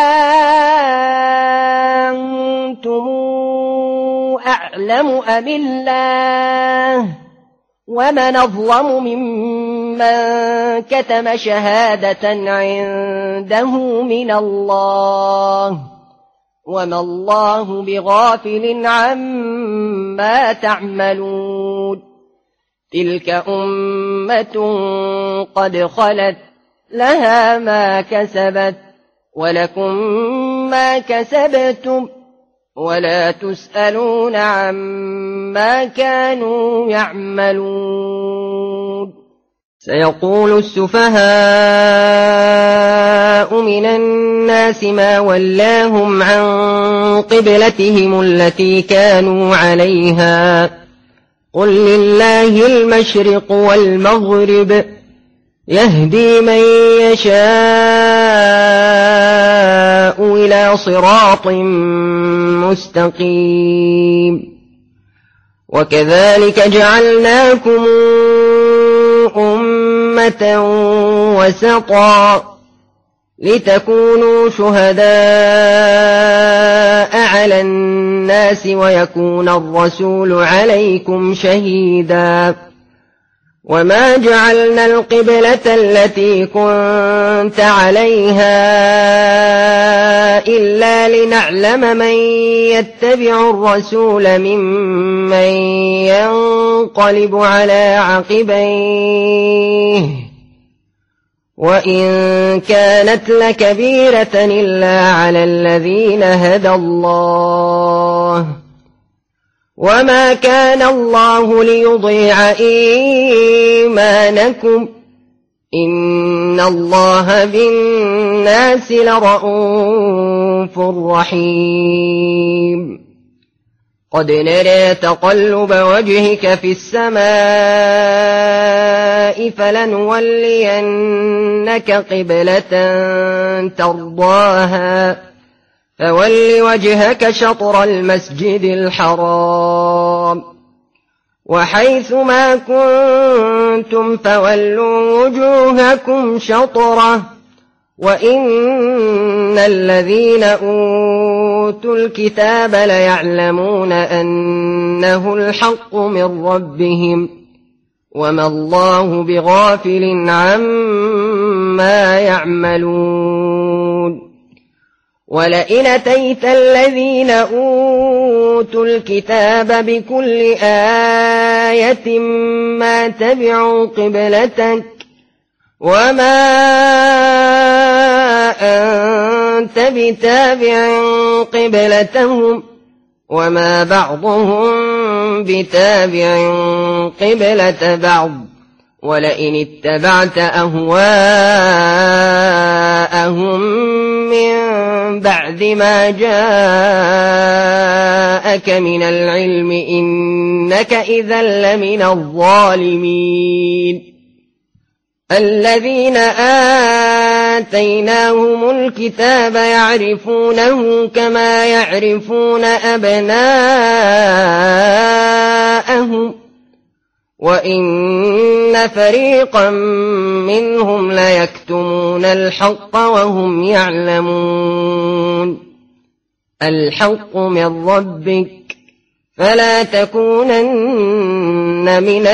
S1: أنتم أعلم أم الله ومن أظلم ممن كتم شهادة عنده من الله وما الله بغافل عما تعملون تلك أمة قد خلت لها ما كسبت ولكم ما كسبتم ولا تسألون عما كانوا يعملون سيقول السفهاء من الناس ما ولاهم عن قبلتهم التي كانوا عليها قل لله المشرق والمغرب يهدي من يشاء إلى صراط مستقيم وكذلك جعلناكم أمة وسطا لتكونوا شهداء على الناس ويكون الرسول عليكم شهيدا وما جعلنا القبلة التي كنت عليها إلا لنعلم من يتبع الرسول ممن ينقلب على عقبيه وإن كانت لكبيرة إلا على الذين هدى الله وما كان الله ليضيع إيمانكم إن الله بالناس لرءوف رحيم قد نرى تقلب وجهك في السماء فلنولينك قبلة ترضاها فول وجهك شطر المسجد الحرام وحيث ما كنتم فولوا وجوهكم شطره وإن الذين أوتوا الكتاب ليعلمون أنه الحق من ربهم وما الله بغافل عما يعملون ولئن أتيت الذين أوتوا الكتاب بكل آية ما تبعوا قبلتك وما أنت بتابع قبلتهم وما بعضهم بتابع قبلة بعض ولئن اتبعت أهواءهم من بعد ما جاءك من العلم إنك إذا لمن الظالمين الذين آتيناهم الكتاب يعرفونه كما يعرفون أبناءهم وإن فريقا منهم ليكتمون الحق وهم يعلمون الحق من ربك فلا تكونن من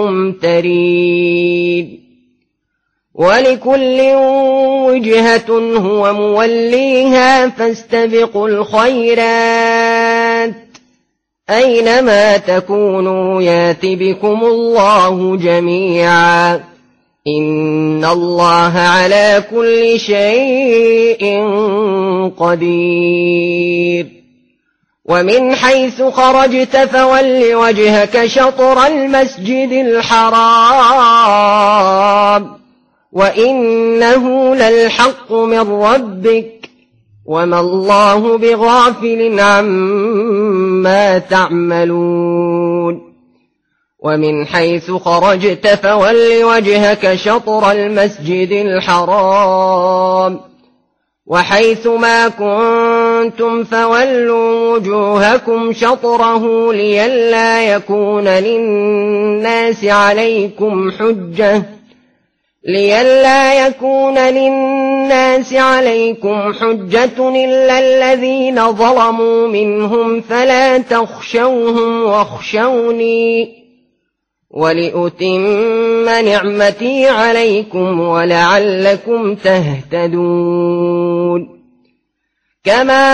S1: الممترين ولكل وجهة هو موليها فاستبقوا الخيرات أينما تكونوا يات بكم الله جميعا إن الله على كل شيء قدير ومن حيث خرجت فول وجهك شطر المسجد الحرام وإنه للحق من ربك وما الله بغافل عما تعملون ومن حيث خرجت فول وجهك شطر المسجد الحرام وحيث ما كنتم فولوا وجوهكم شطره لئلا يكون للناس عليكم حجة لئلا يكون للناس عليكم حجة إلا الذين ظلموا منهم فلا تخشوهم واخشوني ولأتم نعمتي عليكم ولعلكم تهتدون كما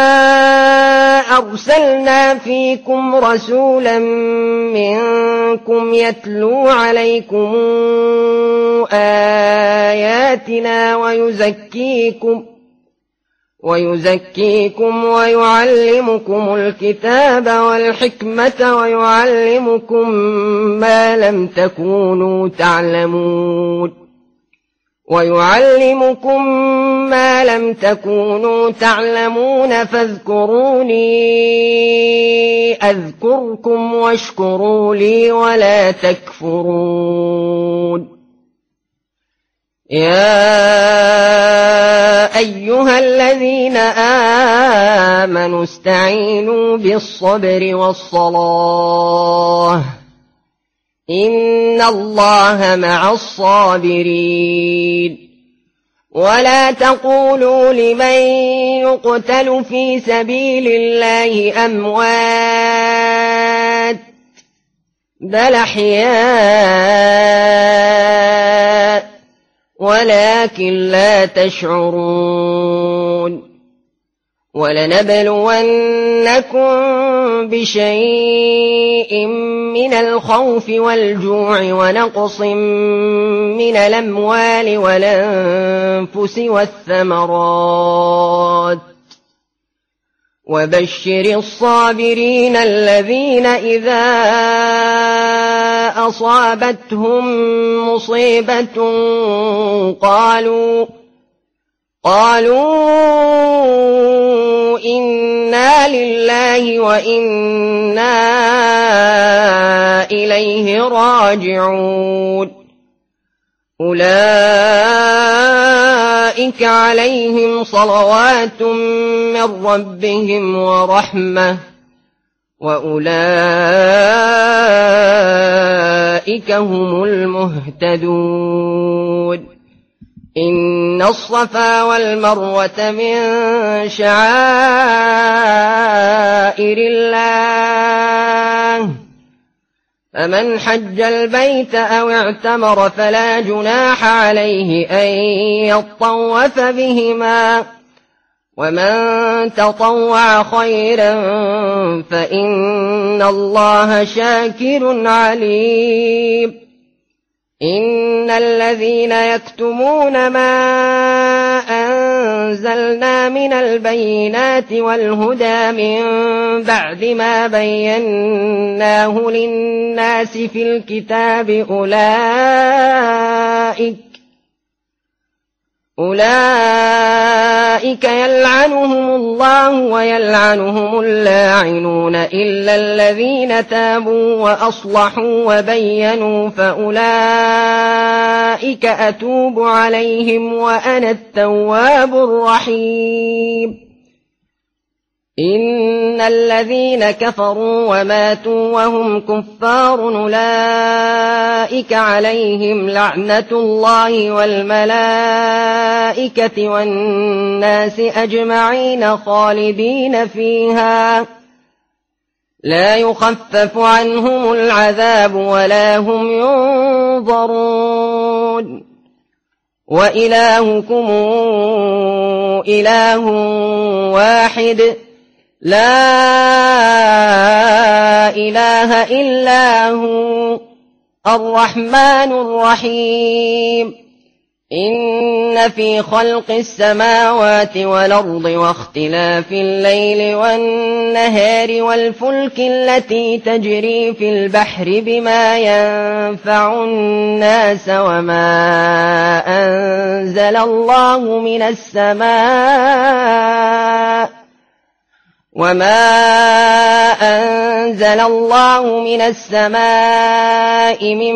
S1: أرسلنا فيكم رسولا منكم يتلو عليكم آياتنا ويزكيكم ويزكيكم ويعلمكم الكتاب والحكمة ويعلمكم ما لم تكونوا تعلمون ويعلمكم ما لم تكونوا تعلمون فاذكروني أذكركم واشكروا لي ولا تكفرون يا أيها الذين آمنوا استعينوا بالصبر والصلاة إن الله مع الصابرين ولا تقولوا لمن يقتل في سبيل الله أموات بل أحياء ولكن لا تشعرون ولنبلونكم بشيء من الخوف والجوع ونقص من الأموال والأنفس والثمرات وبشر الصابرين الذين إذا أصابتهم مصيبة قالوا قالوا إنا لله وإنا إليه راجعون أولئك عليهم صلوات من ربهم ورحمة وأولئك هم المهتدون إن الصفا والمروة من شعائر الله فمن حج البيت أو اعتمر فلا جناح عليه أن يطوف بهما ومن تطوع خيرا فإن الله شاكر عليم إن الذين يكتمون ما أنزلنا من البينات والهدى من بعد ما بيناه للناس في الكتاب أولئك أولئك يلعنهم الله ويلعنهم اللاعنون إلا الذين تابوا وأصلحوا وبينوا فأولئك أتوب عليهم وأنا التواب الرحيم إن الذين كفروا وماتوا وهم كفار أولئك عليهم لعنة الله والملائكة والناس أجمعين خالدين فيها لا يخفف عنهم العذاب ولا هم ينظرون وإلهكم إله واحد لا إله إلا هو الرحمن الرحيم إن في خلق السماوات والأرض واختلاف الليل والنهار والفلك التي تجري في البحر بما ينفع الناس وما أنزل الله من السماء وما أنزل الله من السماء من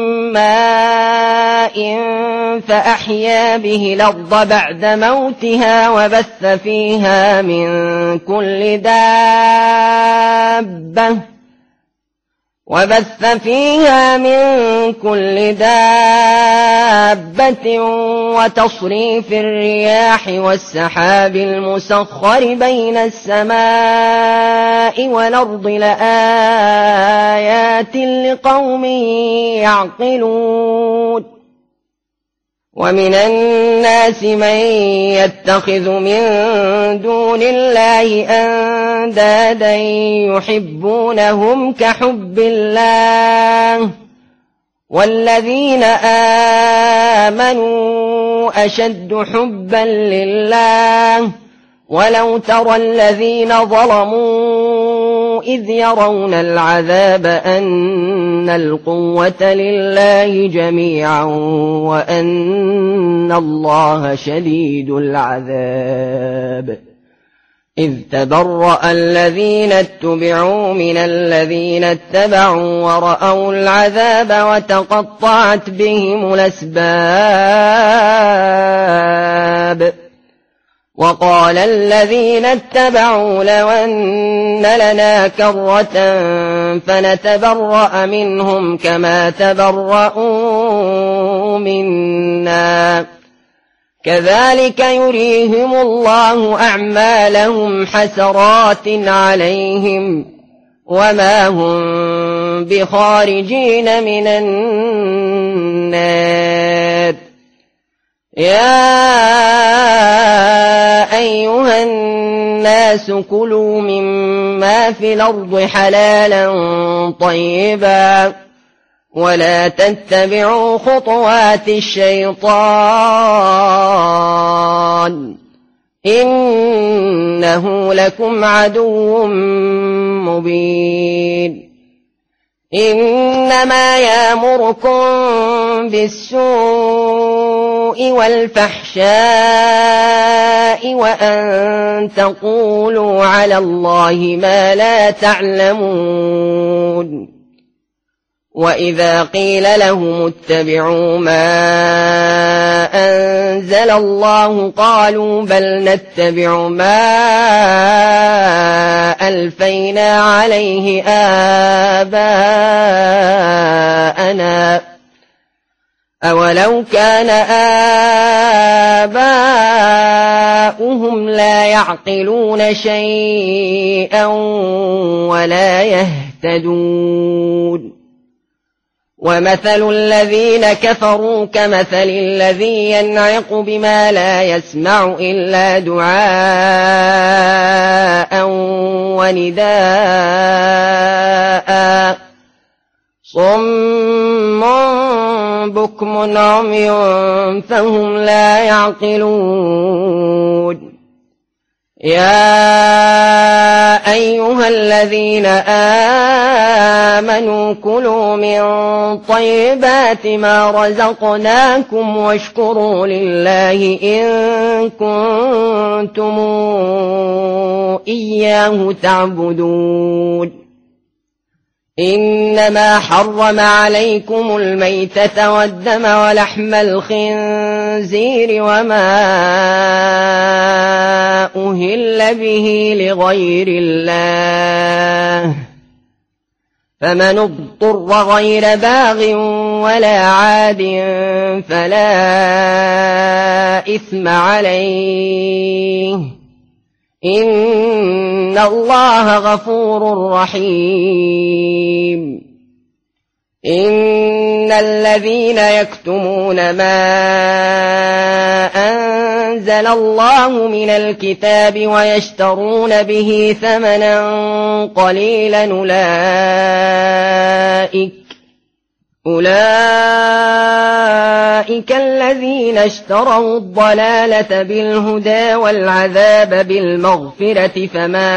S1: ماء فأحيا به الأرض بعد موتها وبث فيها من كل دابة وبث فيها من كل دابة وتصريف الرياح والسحاب المسخر بين السماء والأرض لآيات لقوم يعقلون ومن الناس من يتخذ من دون الله أندادا يحبونهم كحب الله والذين آمنوا أشد حبا لله ولو ترى الذين ظلموا إذ يرون العذاب أن القوة لله جميعا وأن الله شديد العذاب إذ تبرأ الذين اتبعوا من الذين اتبعوا ورأوا العذاب وتقطعت بهم الأسباب وقال الذين اتبعوا لو أن لنا كرة فنتبرأ منهم كما تبرأوا منا كذلك يريهم الله أعمالهم حسرات عليهم وما هم بخارجين من النار يا أيها الناس كلوا مما في الأرض حلالا طيبا ولا تتبعوا خطوات الشيطان إنه لكم عدو مبين إنما يأمركم بالسوء والفحشاء وأن تقولوا على الله ما لا تعلمون وإذا قيل لهم اتبعوا ما أنزل الله قالوا بل نتبع ما ألفينا عليه آباءنا أولو كان آباؤهم لا يعقلون شيئا ولا يهتدون ومثل الذين كفروا كمثل الذي ينعق بما لا يسمع إلا دعاء ونداء صم بكم عمي فهم لا يعقلون يا أيها الذين آمنوا كلوا من طيبات ما رزقناكم واشكروا لله إن كنتم إياه تعبدون إنما حرم عليكم الميتة والدم ولحم الخنزير وما أهل به لغير الله فمن اضطر غير باغ ولا عاد فلا إثم عليه إن الله غفور رحيم إن الذين يكتمون ما أنزل الله من الكتاب ويشترون به ثمنا قليلا أولئك أولئك الذين اشتروا الضلالة بالهدى والعذاب بالمغفرة فما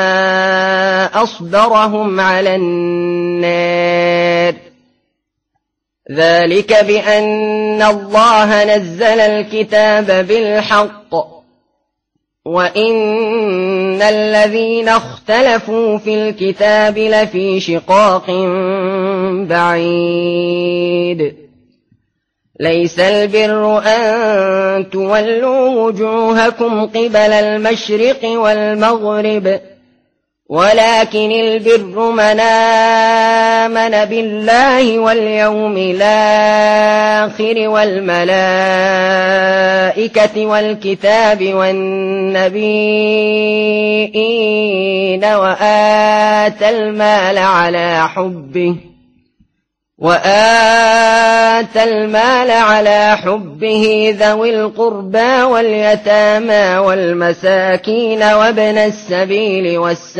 S1: أصبرهم على النار ذلك بأن الله نزل الكتاب بالحق وإن الذين اختلفوا في الكتاب لفي شقاق بعيد ليس البر أن تولوا وجوهكم قبل المشرق والمغرب ولكن البر من آمن بالله واليوم الآخر والملائكة والكتاب والنبيين وآتى المال على حبه وآتى المال على حبه ذوي القربى واليتامى والمساكين وابن السبيل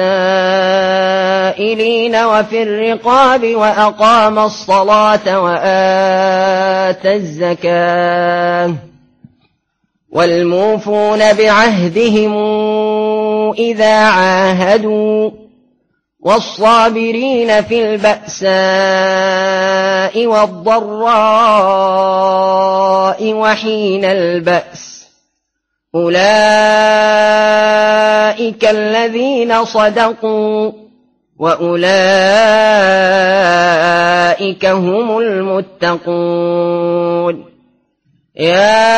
S1: والسائلين وفي الرقاب وأقام الصلاة وآتى الزكاة والموفون بعهدهم إذا عاهدوا والصابرين في البأساء والضراء وحين البأس أولئك الذين صدقوا وأولئك هم المتقون يا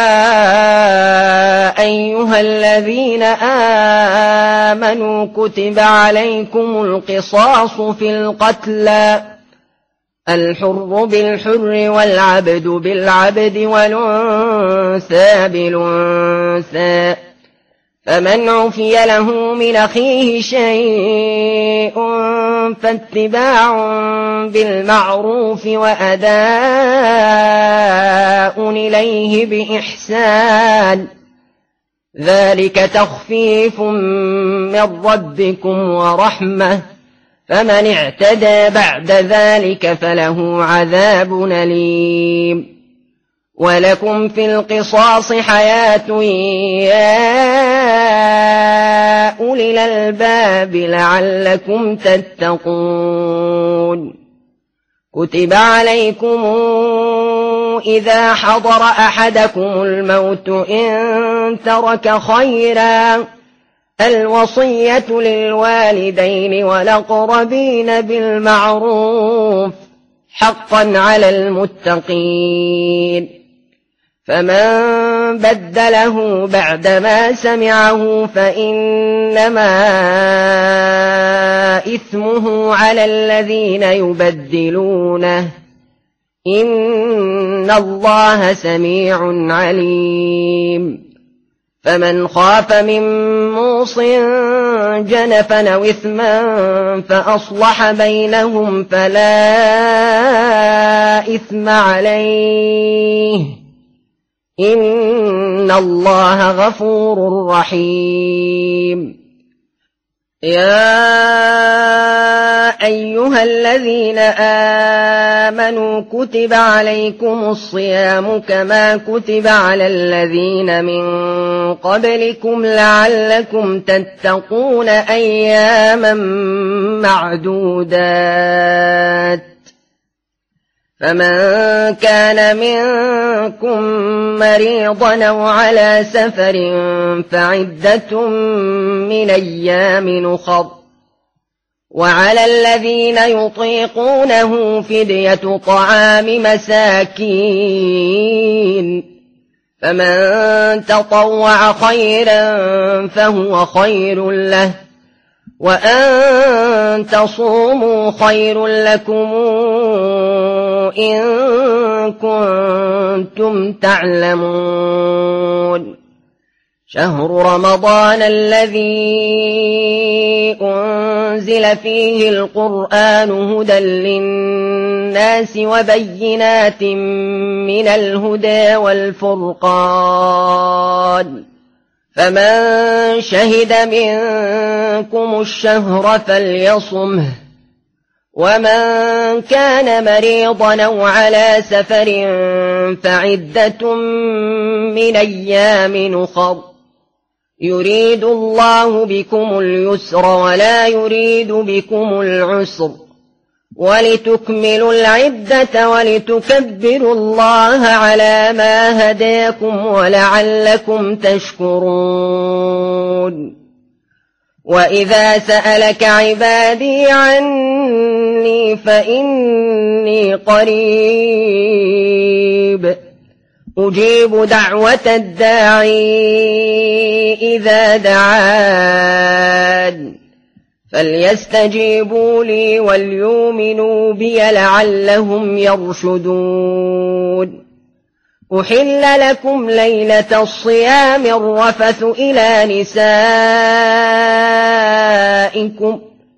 S1: أيها الذين آمنوا كتب عليكم القصاص في القتلى الحر بالحر والعبد بالعبد والأنثى بالأنثى فمن عفي له من أخيه شيء فاتباع بالمعروف وأداء إليه بإحسان ذلك تخفيف من ربكم ورحمة فمن اعتدى بعد ذلك فله عذاب أليم ولكم في القصاص حياة يا أولي الألباب لعلكم تتقون كتب عليكم إذا حضر أحدكم الموت إن ترك خيرا الوصية للوالدين والأقربين بالمعروف حقا على المتقين فمن بدله بعدما سمعه فإنما إثمه على الذين يبدلونه إن الله سميع عليم فمن خاف من موص جنفا أو إثما فأصلح بينهم فلا إثم عليه إن الله غفور رحيم. يا أيها الذين آمنوا كتب عليكم الصيام كما كتب على الذين من قبلكم لعلكم تتقون أياما معدودات. فمن كان منكم مريضا أو على سفر فعدة من أيام أخر، وعلى الذين يطيقونه فدية طعام مساكين، فمن تطوع خيرا فهو خير له، وأن تصوموا خير لكم إن كنتم تعلمون. شهر رمضان الذي أنزل فيه القرآن هدى للناس وبينات من الهدى والفرقان، فمن شهد منكم الشهر فليصمه، ومن كان مريضا أو على سفر فعدة من أيام أخر، يريد الله بكم اليسر ولا يريد بكم العسر، ولتكملوا العدة ولتكبروا الله على ما هداكم ولعلكم تشكرون. وإذا سألك عبادي عني فإني قريب أجيب دعوة الداعي إذا دعان، فليستجيبوا لي وليؤمنوا بي لعلهم يرشدون. أحل لكم ليلة الصيام الرفث إلى نسائكم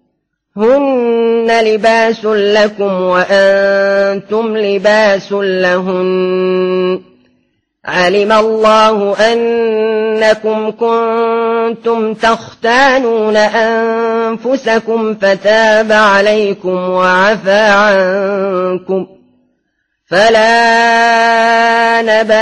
S1: هن لباس لكم وأنتم لباس لهن، علم الله أنكم كنتم تختانون أنفسكم فتاب عليكم وعفى عنكم، فلا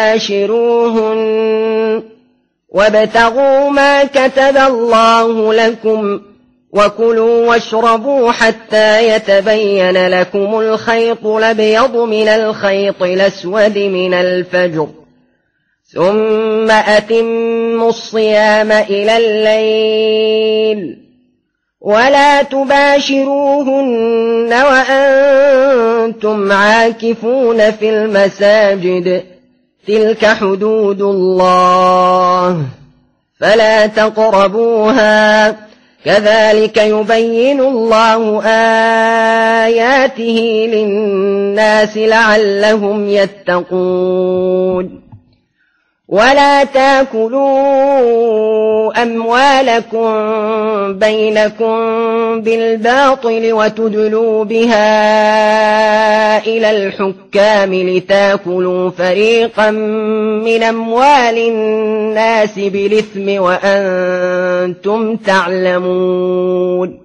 S1: نباشروهن وابتغوا ما كتب الله لكم وكلوا واشربوا حتى يتبين لكم الخيط الأبيض من الخيط الأسود من الفجر، ثم أتموا الصيام إلى الليل ولا تباشروهن وأنتم عاكفون في المساجد، تلك حدود الله فلا تقربوها، كذلك يبين الله آياته للناس لعلهم يتقون. ولا تاكلوا أموالكم بينكم بالباطل وتدلوا بها إلى الحكام لتاكلوا فريقا من أموال الناس بالإثم وأنتم تعلمون.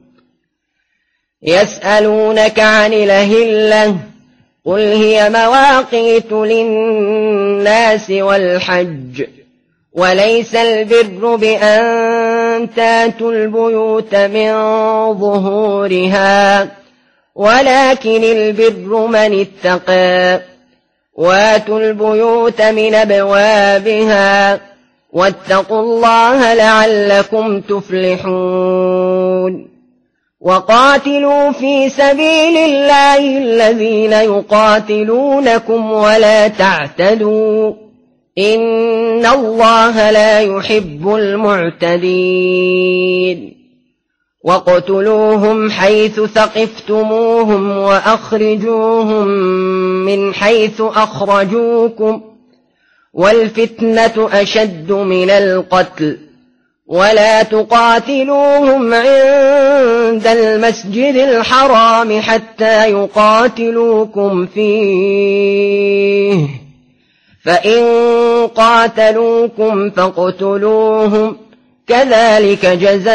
S1: يسألونك عن الأهلة قل هي مواقيت للناس والحج، وليس البر بأن تاتوا البيوت من ظهورها، ولكن البر من اتقى، واتوا البيوت من أبوابها، واتقوا الله لعلكم تفلحون. وقاتلوا في سبيل الله الذين يقاتلونكم ولا تعتدوا، إن الله لا يحب المعتدين. واقتلوهم حيث ثقفتموهم وأخرجوهم من حيث أخرجوكم والفتنة أشد من القتل ولا تقاتلوهم عند المسجد الحرام حتى يقاتلوكم فيه فإن قاتلوكم فاقتلوهم كذلك جزاء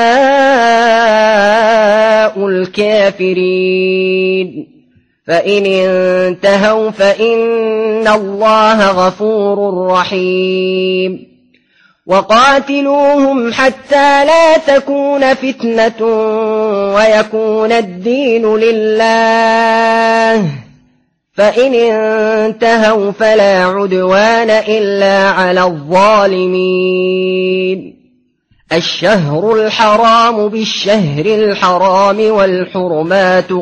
S1: الكافرين فإن انتهوا فإن الله غفور رحيم وقاتلوهم حتى لا تكون فتنة ويكون الدين لله فإن انتهوا فلا عدوان إلا على الظالمين الشهر الحرام بالشهر الحرام والحرمات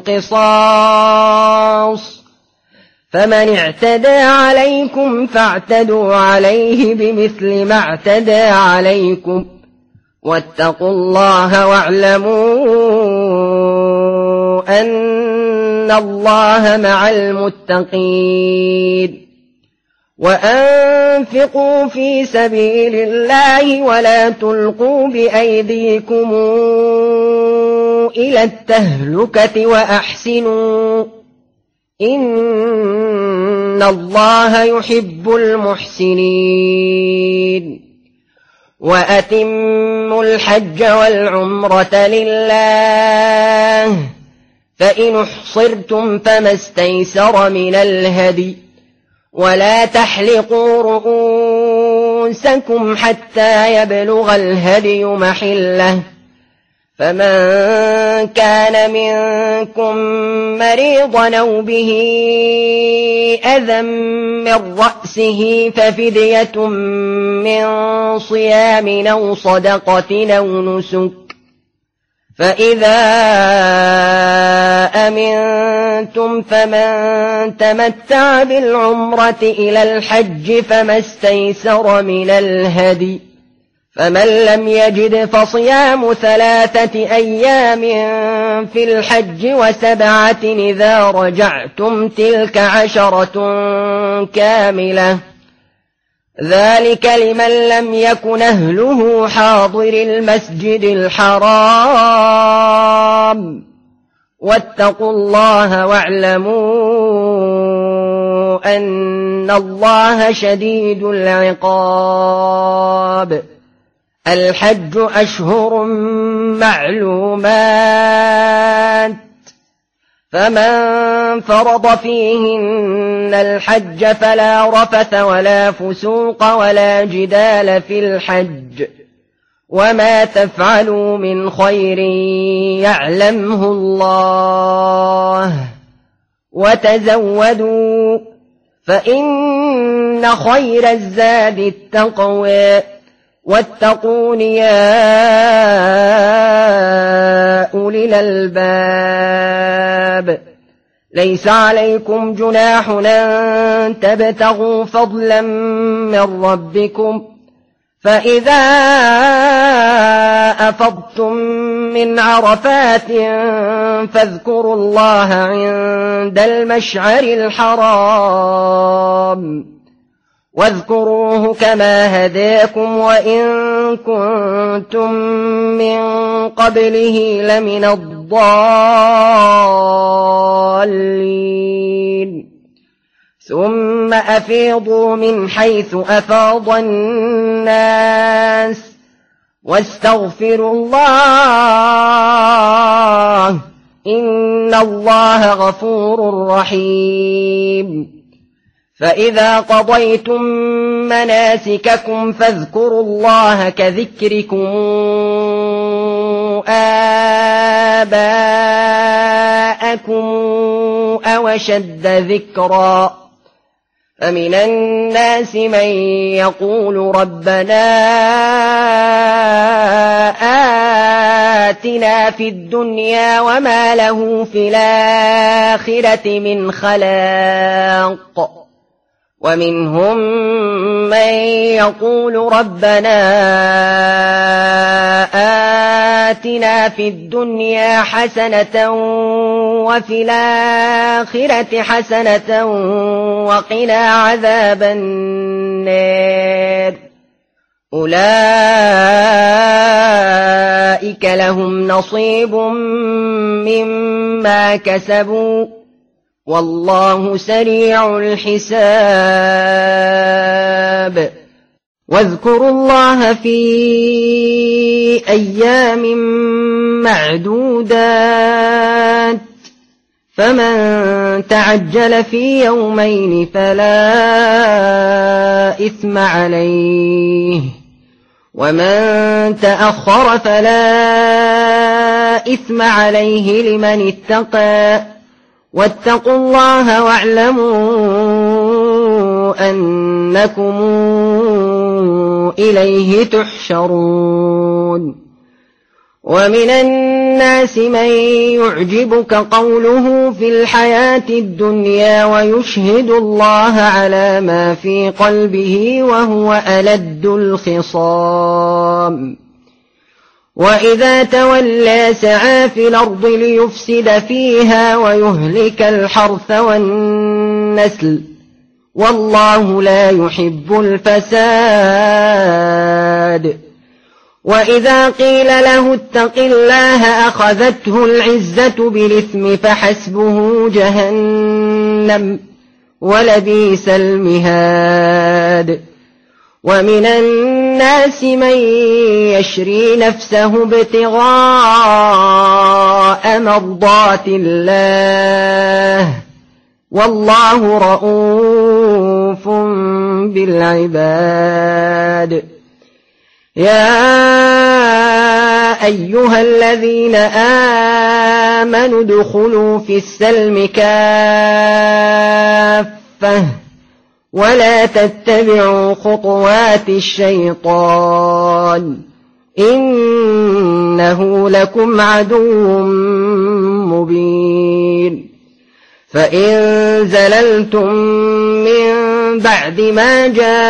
S1: قصاص فمن اعتدى عليكم فاعتدوا عليه بمثل ما اعتدى عليكم واتقوا الله واعلموا أن الله مع المتقين وأنفقوا في سبيل الله ولا تلقوا بأيديكم إلى التهلكة وأحسنوا إن الله يحب المحسنين وأتموا الحج والعمرة لله فإن احصرتم فما استيسر من الهدي ولا تحلقوا رؤوسكم حتى يبلغ الهدي محله فمن كان منكم مريضا أو به أذى من رأسه ففدية من صيام أو صدقة أو نسك فإذا أمنتم فمن تمتع بالعمرة إلى الحج فما استيسر من الهدي فمن لم يجد فصيام ثلاثة أيام في الحج وسبعة إذا رجعتم تلك عشرة كاملة ذلك لمن لم يكن أهله حاضر المسجد الحرام واتقوا الله واعلموا أن الله شديد العقاب الحج أشهر معلومات فمن فرض فيهن الحج فلا رفث ولا فسوق ولا جدال في الحج وما تفعلوا من خير يعلمه الله وتزودوا فإن خير الزاد التقوى واتقون يا أولي الألباب ليس عليكم جناح أن تبتغوا فضلا من ربكم فإذا أفضتم من عرفات فاذكروا الله عند المشعر الحرام واذكروه كما هداكم وإن كنتم من قبله لمن الضالين ثم أفيضوا من حيث أفاض الناس واستغفروا الله إن الله غفور رحيم فإذا قضيتم مناسككم فاذكروا الله كذكركم آباءكم أو أشد ذكرا فمن الناس من يقول ربنا آتنا في الدنيا وما له في الآخرة من خلاق ومنهم من يقول ربنا آتنا في الدنيا حسنة وفي الآخرة حسنة وقنا عذاب النار النار أولئك لهم نصيب مما كسبوا والله سريع الحساب واذكروا الله في أيام معدودات فمن تعجل في يومين فلا إثم عليه ومن تأخر فلا إثم عليه لمن اتقى واتقوا الله واعلموا أنكم إليه تحشرون ومن الناس من يعجبك قوله في الحياة الدنيا ويشهد الله على ما في قلبه وهو ألد الخصام وإذا تولى سعى في الأرض ليفسد فيها ويهلك الحرث والنسل والله لا يحب الفساد وإذا قيل له اتق الله أخذته العزة بالإثم فحسبه جهنم ولبئس المهاد ومن الناس من يشري نفسه ابتغاء مرضات الله والله رؤوف بالعباد يا أيها الذين آمنوا ادخلوا في السلم كافة ولا تتبعوا خطوات الشيطان إنه لكم عدو مبين فإن زللتم من بعد ما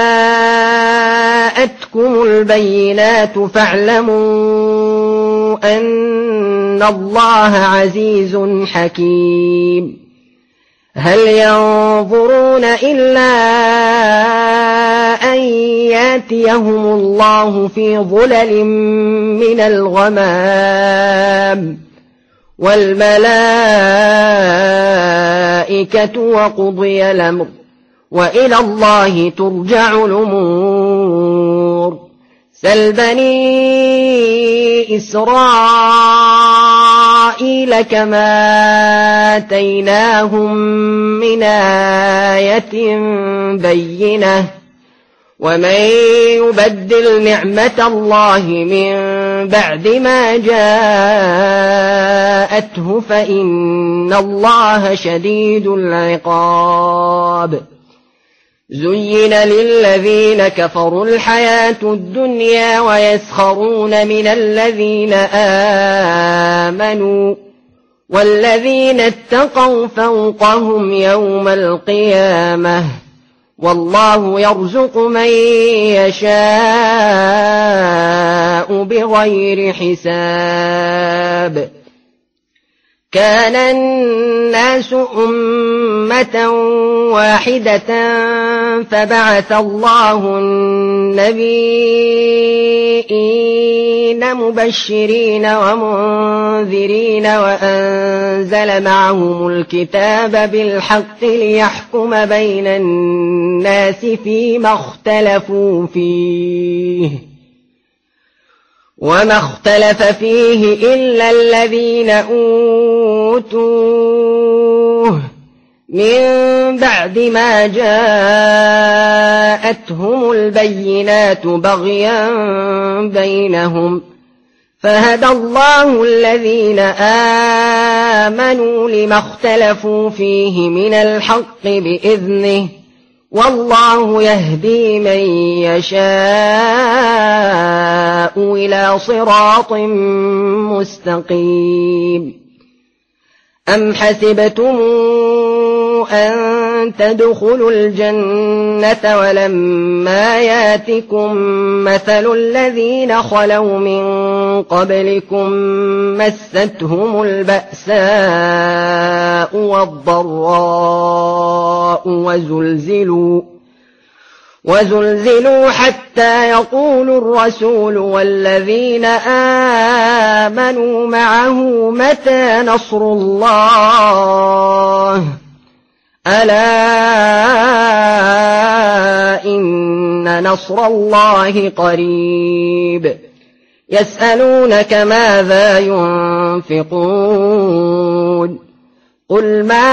S1: جاءتكم البينات فاعلموا أن الله عزيز حكيم هل ينظرون إلا أن ياتيهم الله في ظلل من الغمام والملائكة وقضي الأمر وإلى الله ترجع الأمور سل بني إسرائيل كما آتيناهم من آية بينة ومن يبدل نعمة الله من بعد ما جاءته فإن الله شديد العقاب زين للذين كفروا الحياة الدنيا ويسخرون من الذين آمنوا والذين اتقوا فوقهم يوم القيامة والله يرزق من يشاء بغير حساب كان الناس أمة واحدة فبعث الله النبيين مبشرين ومنذرين وأنزل معهم الكتاب بالحق ليحكم بين الناس فيما اختلفوا فيه وما اختلف فيه إلا الذين أوتوه من بعد ما جاءتهم البينات بغيا بينهم فهدى الله الذين آمنوا لما اختلفوا فيه من الحق بإذنه والله يهدي من يشاء إلى صراط مستقيم أم حسبتم أن تدخلوا الجنة ولما ياتكم مثل الذين خلوا من قبلكم مستهم البأساء والضراء وزلزلوا وزلزلوا حتى يقول الرسول والذين آمنوا معه متى نصر الله ألا إن نصر الله قريب يسألونك ماذا ينفقون قل ما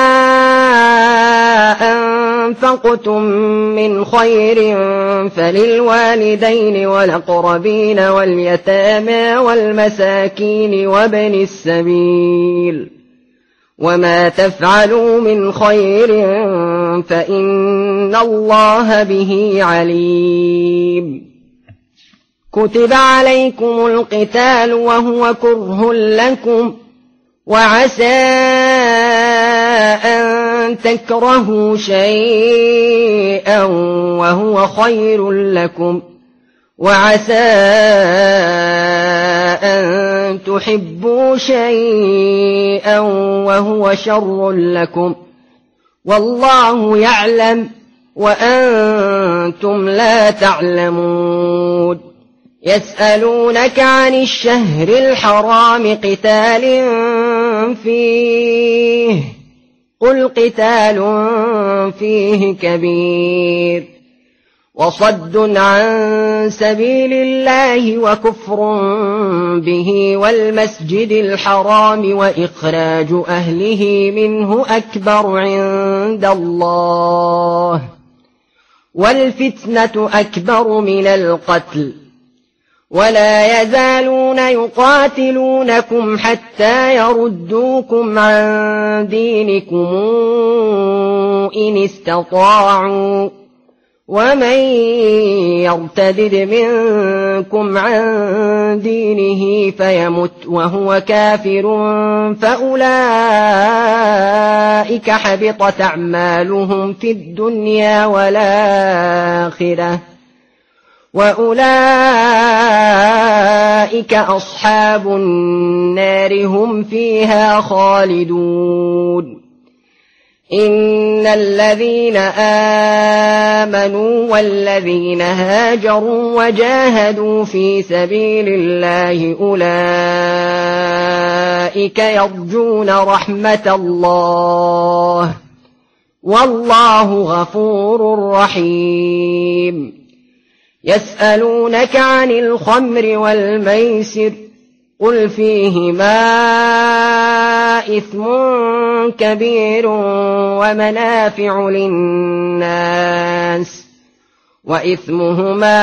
S1: أنفقتم من خير فللوالدين والأقربين واليتامى والمساكين وابن السبيل وما تفعلوا من خير فإن الله به عليم كتب عليكم القتال وهو كره لكم وعسى أن تكرهوا شيئا وهو خير لكم وعسى أن تحبوا شيئا وهو شر لكم والله يعلم وأنتم لا تعلمون يسألونك عن الشهر الحرام قتال فيه قل قتال فيه كبير وصد عن سبيل الله وكفر به والمسجد الحرام وإخراج أهله منه أكبر عند الله والفتنة أكبر من القتل ولا يزالون يقاتلونكم حتى يردوكم عن دينكم إن استطاعوا ومن يرتدد منكم عن دينه فيمت وهو كافر فأولئك حبطت أعمالهم في الدنيا والآخرة وأولئك أصحاب النار هم فيها خالدون إن الذين آمنوا والذين هاجروا وجاهدوا في سبيل الله أولئك يرجون رحمة الله والله غفور رحيم يسألونك عن الخمر والميسر قل فيهما إثم كبير ومنافع للناس وإثمهما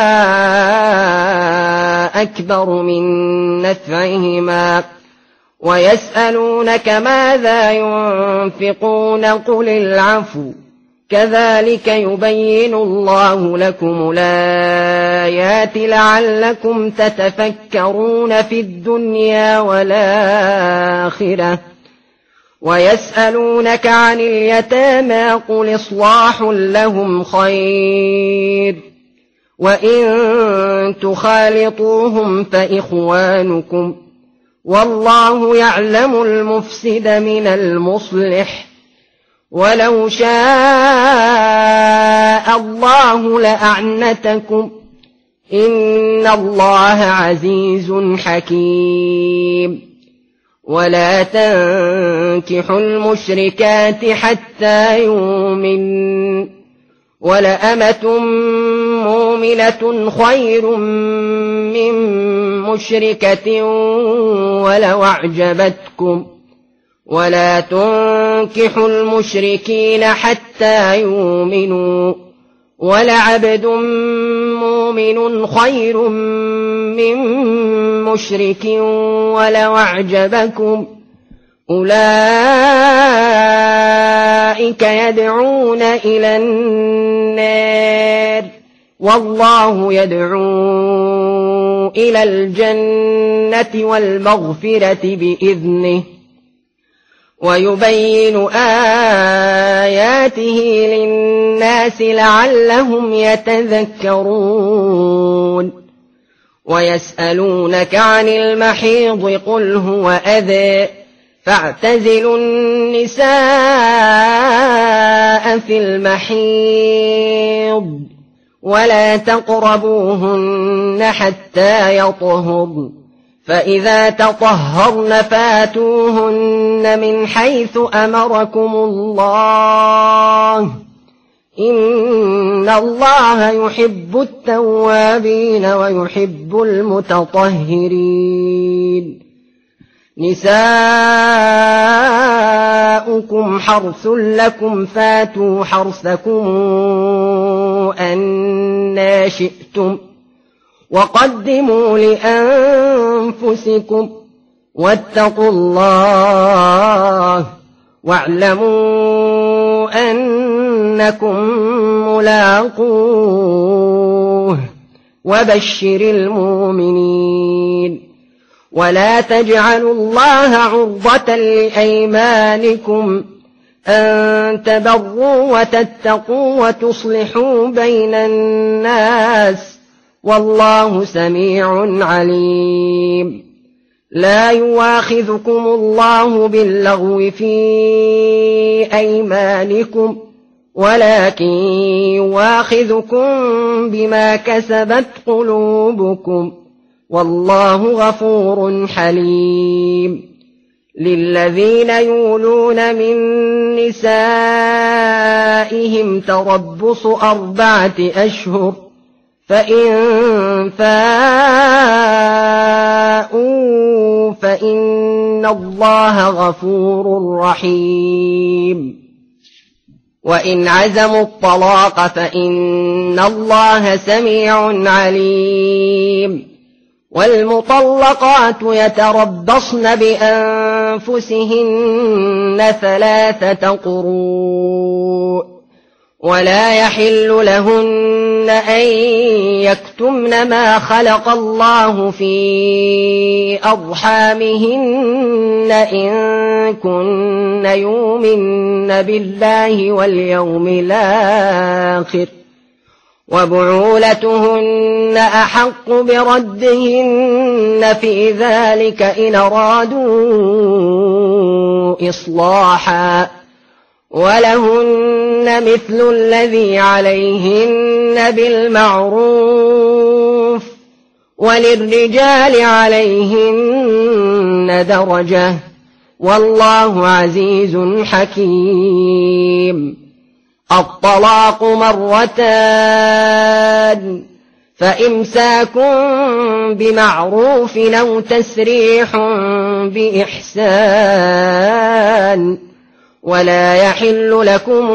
S1: أكبر من نفعهما ويسألونك ماذا ينفقون قل العفو كذلك يبين الله لكم الآيات لعلكم تتفكرون في الدنيا والآخرة ويسألونك عن اليتامى قل إصلاح لهم خير وإن تخالطوهم فإخوانكم والله يعلم المفسد من المصلح ولو شاء الله لأعنتكم إن الله عزيز حكيم ولا تنكحوا المشركات حتى يؤمنوا ولأمة مؤمنة خير من مشركة ولو أعجبتكم ولا تنكحوا المشركين حتى يؤمنوا ولعبد مؤمن خير من مشرك ولو أعجبكم أولئك يدعون إلى النار والله يدعو إلى الجنة والمغفرة بإذنه ويبين آياته للناس لعلهم يتذكرون ويسألونك عن المحيض قل هو أذى فاعتزلوا النساء في المحيض ولا تقربوهن حتى يطهرن فإذا تطهرن فاتوهن من حيث أمركم الله إن الله يحب التوابين ويحب المتطهرين نساؤكم حرث لكم فاتوا حرثكم أنى شئتم وقدموا لأنفسكم واتقوا الله واعلموا أنكم ملاقوه وبشر المؤمنين ولا تجعلوا الله عرضة لأيمانكم أن تبروا وتتقوا وتصلحوا بين الناس والله سميع عليم لا يواخذكم الله باللغو في أيمانكم ولكن يواخذكم بما كسبت قلوبكم والله غفور حليم للذين يولون من نسائهم تربص أربعة أشهر فإن فاءوا فإن الله غفور رحيم وإن عزموا الطلاق فإن الله سميع عليم والمطلقات يتربصن بأنفسهن ثلاثة قروء ولا يحل لهن أن يكتمن ما خلق الله في أرحامهن إن كن يؤمن بالله واليوم الآخر وبعولتهن أحق بردهن في ذلك إن أرادوا إصلاحا ولهن مثل الذي عليهن بالمعروف وللرجال عليهن درجة والله عزيز حكيم الطلاق مرتان فإمساك بمعروف أو تسريح بإحسان ولا يحل لكم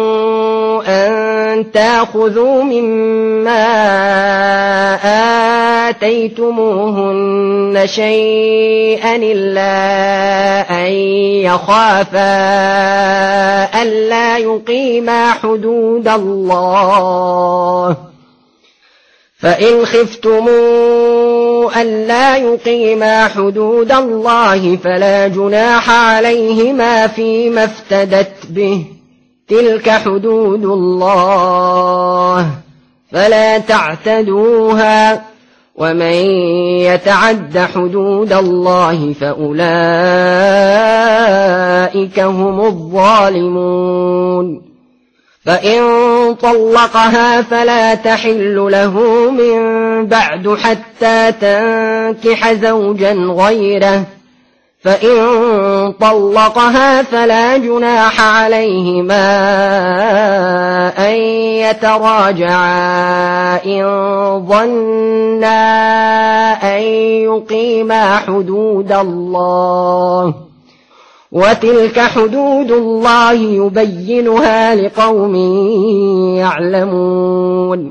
S1: أن تأخذوا مما آتيتموهن شيئا إلا أن يخافا ألا يقيما حدود الله فإن خفتموا ألا يقيما حدود الله فلا جناح عليهما فيما افتدت به تلك حدود الله فلا تعتدوها ومن يتعد حدود الله فأولئك هم الظالمون فإن طلقها فلا تحل له من بعد حتى تنكح زوجا غيره فإن طلقها فلا جناح عليهما أن يتراجعا إن ظنا أن يقيما حدود الله وتلك حدود الله يبينها لقوم يعلمون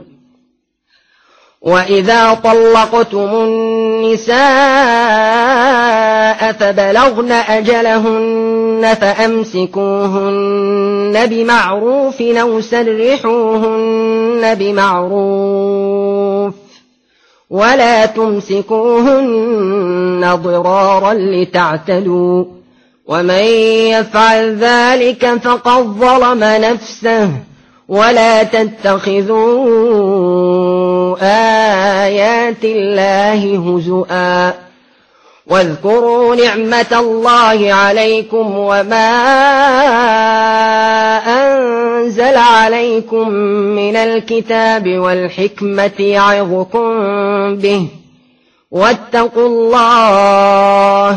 S1: وإذا طلقتم النساء فبلغن أجلهن فأمسكوهن بمعروف أو سرحوهن بمعروف ولا تمسكوهن ضرارا لتعتدوا ومن يفعل ذلك فقد ظلم نفسه ولا تتخذوا آيات الله هزؤا واذكروا نعمة الله عليكم وما أنزل عليكم من الكتاب والحكمة يعظكم به واتقوا الله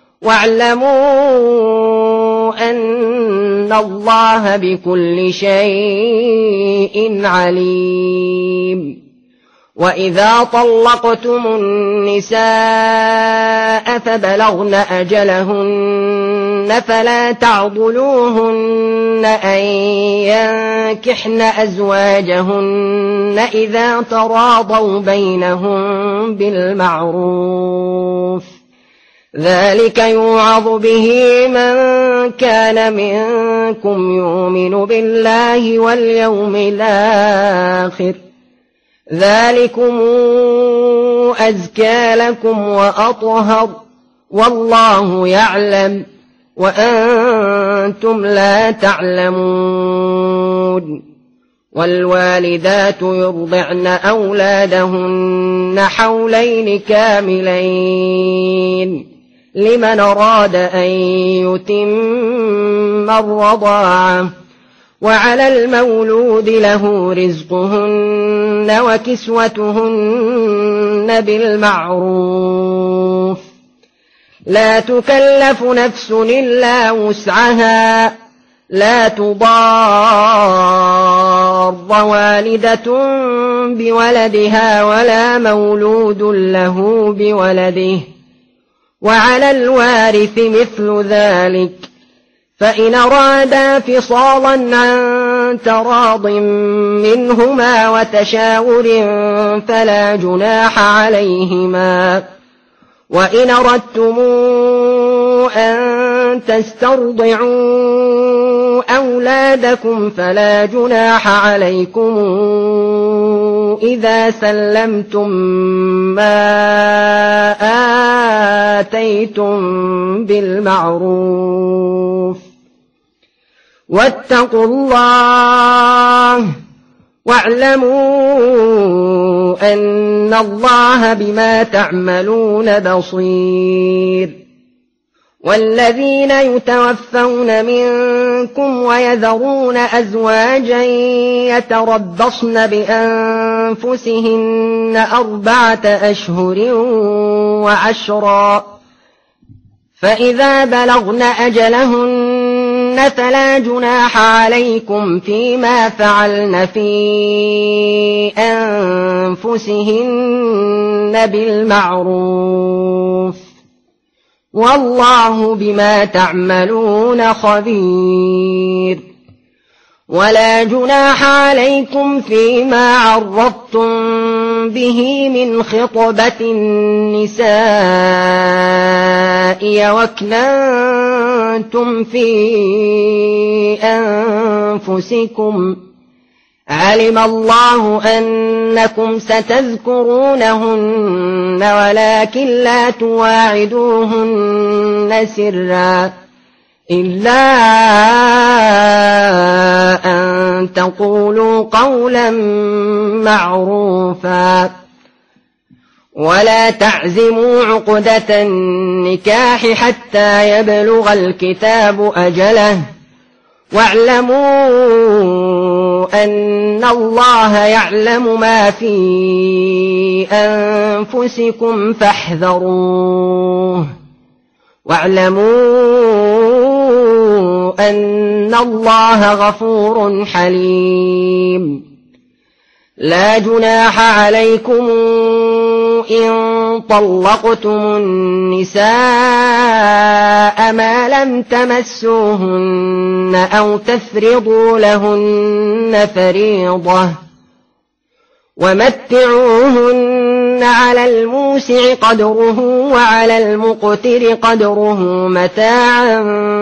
S1: واعلموا أن الله بكل شيء عليم. وإذا طلقتم النساء فبلغن أجلهن فلا تعضلوهن أن ينكحن أزواجهن إذا تراضوا بينهم بالمعروف ذلك يوعظ به من كان منكم يؤمن بالله واليوم الآخر ذلكم أزكى لكم وأطهر والله يعلم وأنتم لا تعلمون. والوالدات يرضعن أولادهن حولين كاملين لمن أراد أن يتم الرضاعة وعلى المولود له رزقهن وكسوتهن بالمعروف لا تكلف نفس إلا وسعها لا تضار والدة بولدها ولا مولود له بولده وعلى الوارث مثل ذلك فإن أرادا فصالا عن تراض منهما وتشاور فلا جناح عليهما. وإن أردتم أن تسترضعوا أولادكم فلا جناح عليكم إذا سلمتم ما آتيتم بالمعروف واتقوا الله واعلموا أن الله بما تعملون بصير. والذين يتوفون منكم ويذرون أزواجا يتربصن بأنفسهن أربعة أشهر وعشرا فإذا بلغن أجلهن فلا جناح عليكم فيما فعلن في أنفسهن بالمعروف والله بما تعملون خبير. ولا جناح عليكم فيما عرضتم به من خطبة النساء وأكننتم في أنفسكم علم الله أنكم ستذكرونهن ولكن لا تواعدوهن سرا إلا أن تقولوا قولا معروفا ولا تعزموا عقدة النكاح حتى يبلغ الكتاب أجله واعلموا أن الله يعلم ما في أنفسكم فاحذروه واعلموا أن الله غفور حليم. لا جناح عليكم إن طلقتم النساء ما لم تمسوهن أو تفرضوا لهن فريضة ومتعوهن على الموسع قدره وعلى المقتر قدره متاعا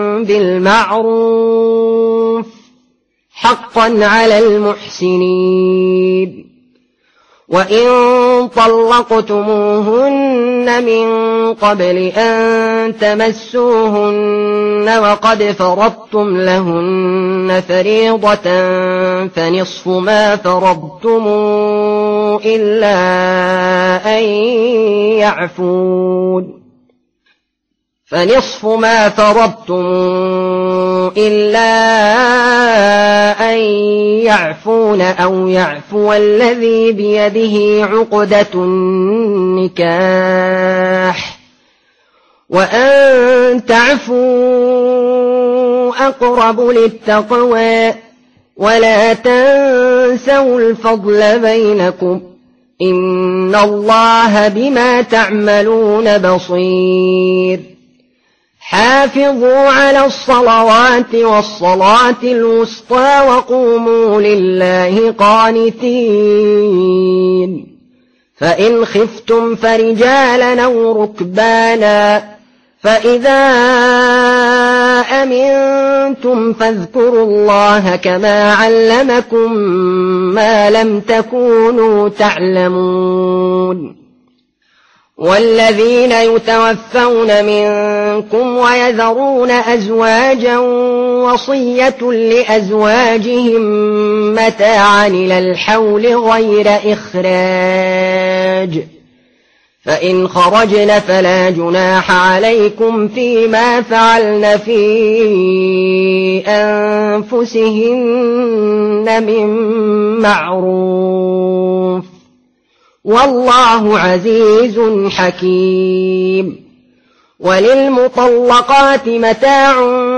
S1: بالمعروف حقا على المحسنين. وإن طلقتموهن من قبل أن تمسوهن وقد فرضتم لهن فريضة فنصف ما فرضتم إلا أن يعفون فنصف ما فرضتم إلا أن يعفون أو يعفو الذي بيده عقدة النكاح وأن تعفوا أقرب للتقوى ولا تنسوا الفضل بينكم إن الله بما تعملون بصير حافظوا على الصلوات والصلاة الوسطى وقوموا لله قانتين فإن خفتم فرجالا أو ركبانا فإذا أمنتم فاذكروا الله كما علمكم ما لم تكونوا تعلمون والذين يتوفون منكم ويذرون أزواجا وصية لأزواجهم متاعا إلى الحول غير إخراج فإن خرجن فلا جناح عليكم فيما فعلن في أنفسهن من معروف والله عزيز حكيم وللمطلقات متاع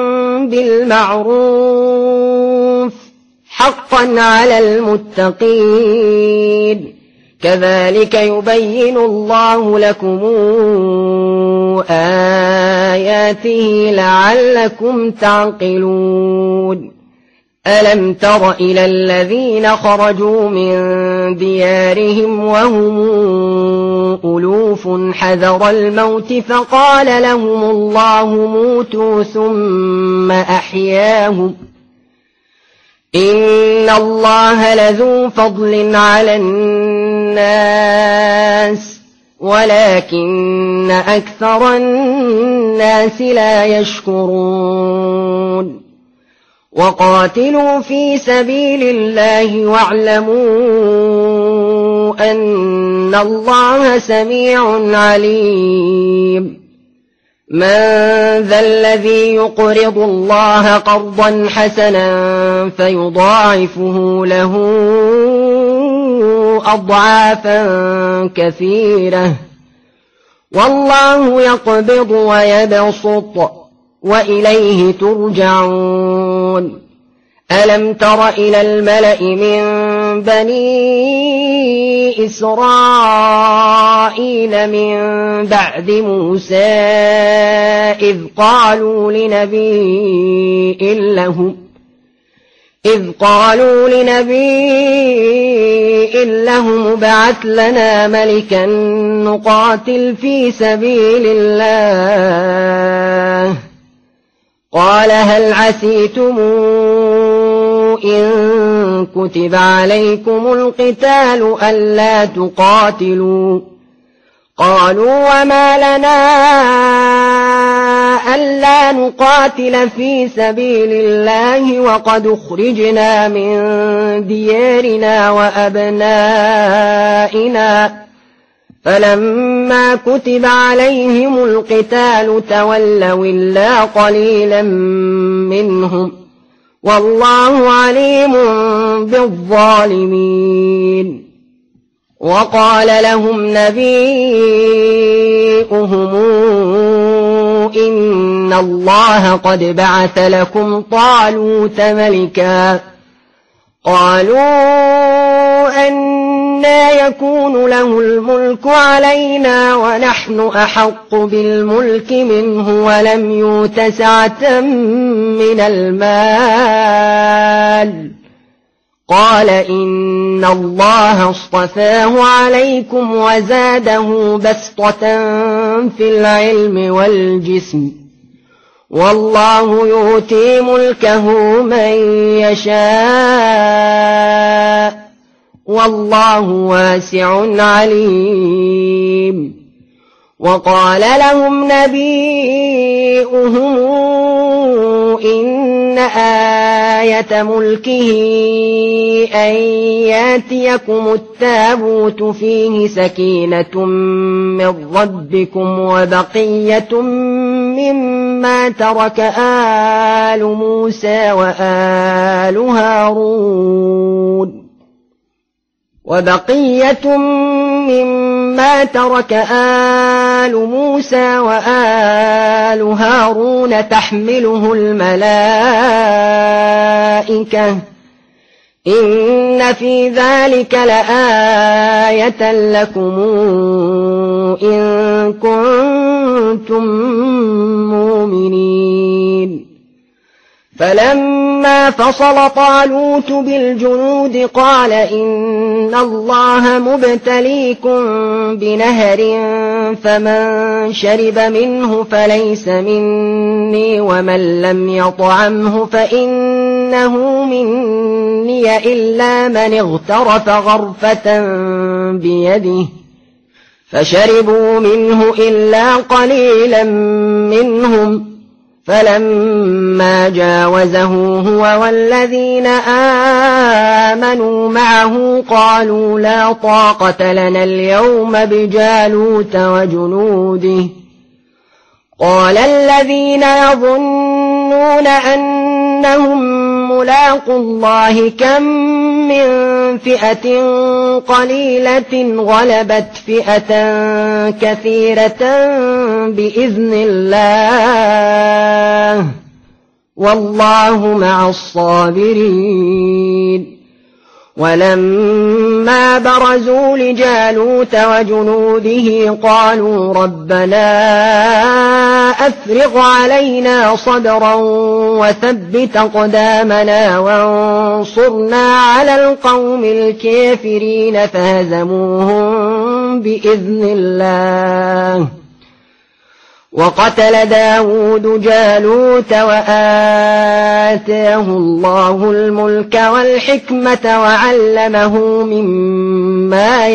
S1: بالمعروف حقا على المتقين كذلك يبين الله لكم آياته لعلكم تعقلون ألم تر إلى الذين خرجوا من ديارهم وهم ألوف حذر الموت فقال لهم الله موتوا ثم أحياهم إن الله لذو فضل على الناس ولكن أكثر الناس لا يشكرون وقاتلوا في سبيل الله واعلموا أن الله سميع عليم من ذا الذي يقرض الله قرضا حسنا فيضاعفه له أضعافا كثيرة والله يقبض ويبسط وإليه ترجعون ألم تر إلى الملأ من بني إسرائيل من بعد موسى إذ قالوا لنبي لهم إذ قالوا لنبي لهم ابعث لنا ملكا نقاتل في سبيل الله قال هل عسيتم إن كتب عليكم القتال ألا تقاتلوا قالوا وما لنا ألا نقاتل في سبيل الله وقد أخرجنا من ديارنا وأبنائنا فلما كتب عليهم القتال تولوا إلا قليلا منهم والله عليم بالظالمين وقال لهم نبيئهم إن الله قد بعث لكم طالوت ملكا قالوا أنى يكون له الملك علينا ونحن أحق بالملك منه ولم يؤت سعة من المال قال إن الله اصطفاه عليكم وزاده بسطة في العلم والجسم والله يؤتي ملكه من يشاء والله واسع عليم وقال لهم نبيئهم إن آية ملكه أن ياتيكم التابوت فيه سكينة من ربكم وبقية مما مما ترك آل موسى وآل هارون وبقية مما ترك آل موسى وآل هارون تحمله الملائكة إن في ذلك لآية لكم إن كنتم مؤمنين فلما فصل طالوت بالجنود قال إن الله مبتليكم بنهر فمن شرب منه فليس مني ومن لم يطعمه فإنه مني إلا من اغترف غرفة بيده فشربوا منه إلا قليلا منهم فلما جاوزه هو والذين آمنوا معه قالوا لا طاقة لنا اليوم بجالوت وجنوده قال الذين يظنون أنهم ملاقوا الله كم من فئة قليلة غلبت فئة كثيرة بإذن الله والله مع الصابرين ولما برزوا لجالوت وجنوده قالوا ربنا أفرغ علينا صبرا وثبت أقدامنا وانصرنا على القوم الكافرين فهزموهم بإذن الله وقتل داود جالوت وآتاه الله الملك والحكمة وعلمه مما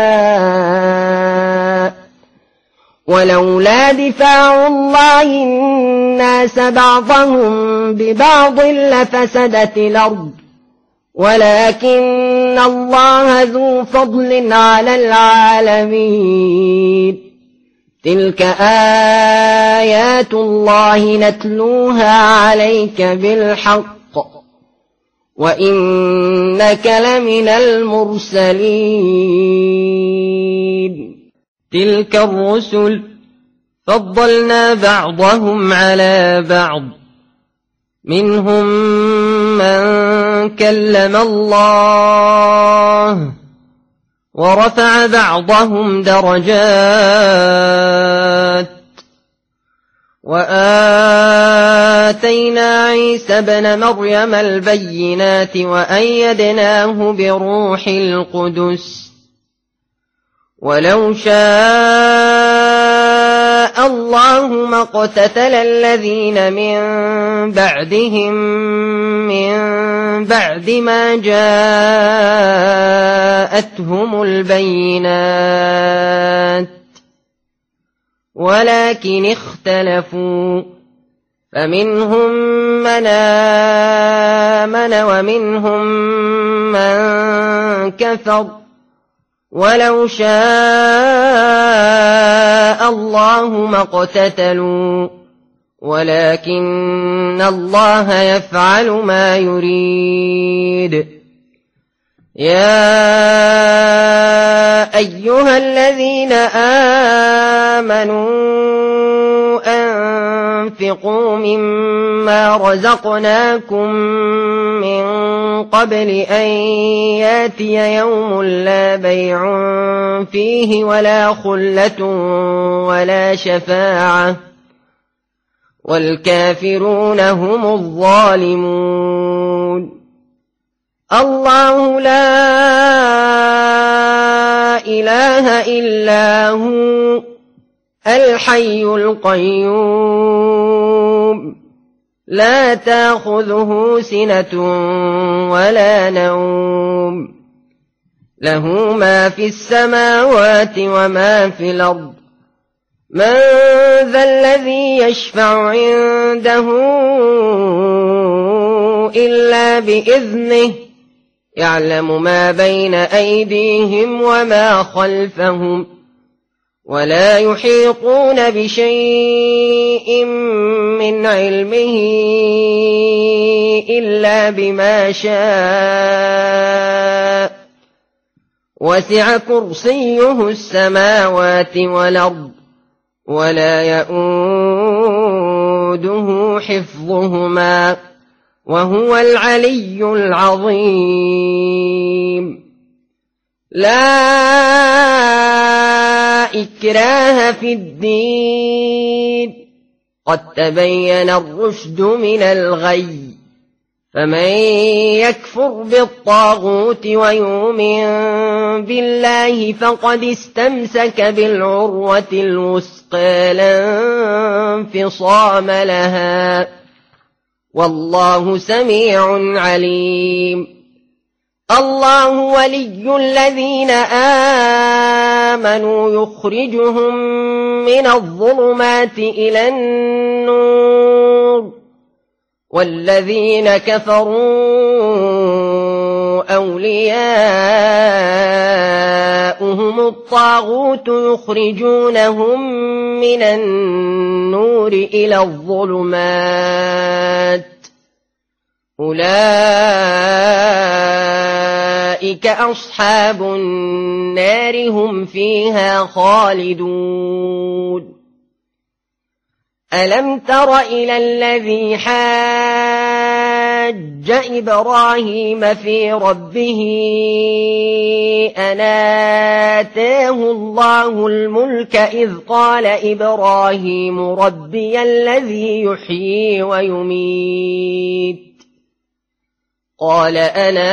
S1: يشاء ولولا دفاع الله الناس بعضهم ببعض لفسدت الأرض ولكن الله ذو فضل على العالمين تلك آيات الله نتلوها عليك بالحق وإنك لمن المرسلين تلك الرسل فضلنا بعضهم على بعض منهم من كلم الله ورفع بعضهم درجات وآتينا عيسى ابن مريم البينات وأيدناه بروح القدس ولو شاء الله ما اقتتل الذين من بعدهم من بعد ما جاءتهم البينات ولكن اختلفوا فمنهم من آمن ومنهم من كفر ولو شاء الله ما اقتتلوا ولكن الله يفعل ما يريد يا أيها الذين آمنوا أنفقوا مما رزقناكم من قبل أن ياتي يوم لا بيع فيه ولا خلة ولا شفاعة والكافرون هم الظالمون الله لا إله إلا هو الحي القيوم لا تأخذه سنة ولا نوم له ما في السماوات وما في الأرض من ذا الذي يشفع عنده إلا بإذنه يعلم ما بين أيديهم وما خلفهم ولا يحيطون بشيء من علمه إلا بما شاء وسع كرسيه السماوات والأرض ولا يئوده حفظهما وهو العلي العظيم. لا إكراه في الدين قد تبين الرشد من الغي فمن يكفر بالطاغوت ويؤمن بالله فقد استمسك بالعروة الوثقى لا انفصام لها والله سميع عليم. الله ولي الذين آمنوا يخرجهم من الظلمات إلى النور والذين كفروا أولياؤهم الطاغوت يخرجونهم من النور إلى الظلمات أولئك أصحاب النار هم فيها خالدون. ألم تر إلى الذي حاج إبراهيم في ربه أن آتاه الله الملك إذ قال إبراهيم ربي الذي يحيي ويميت قال أنا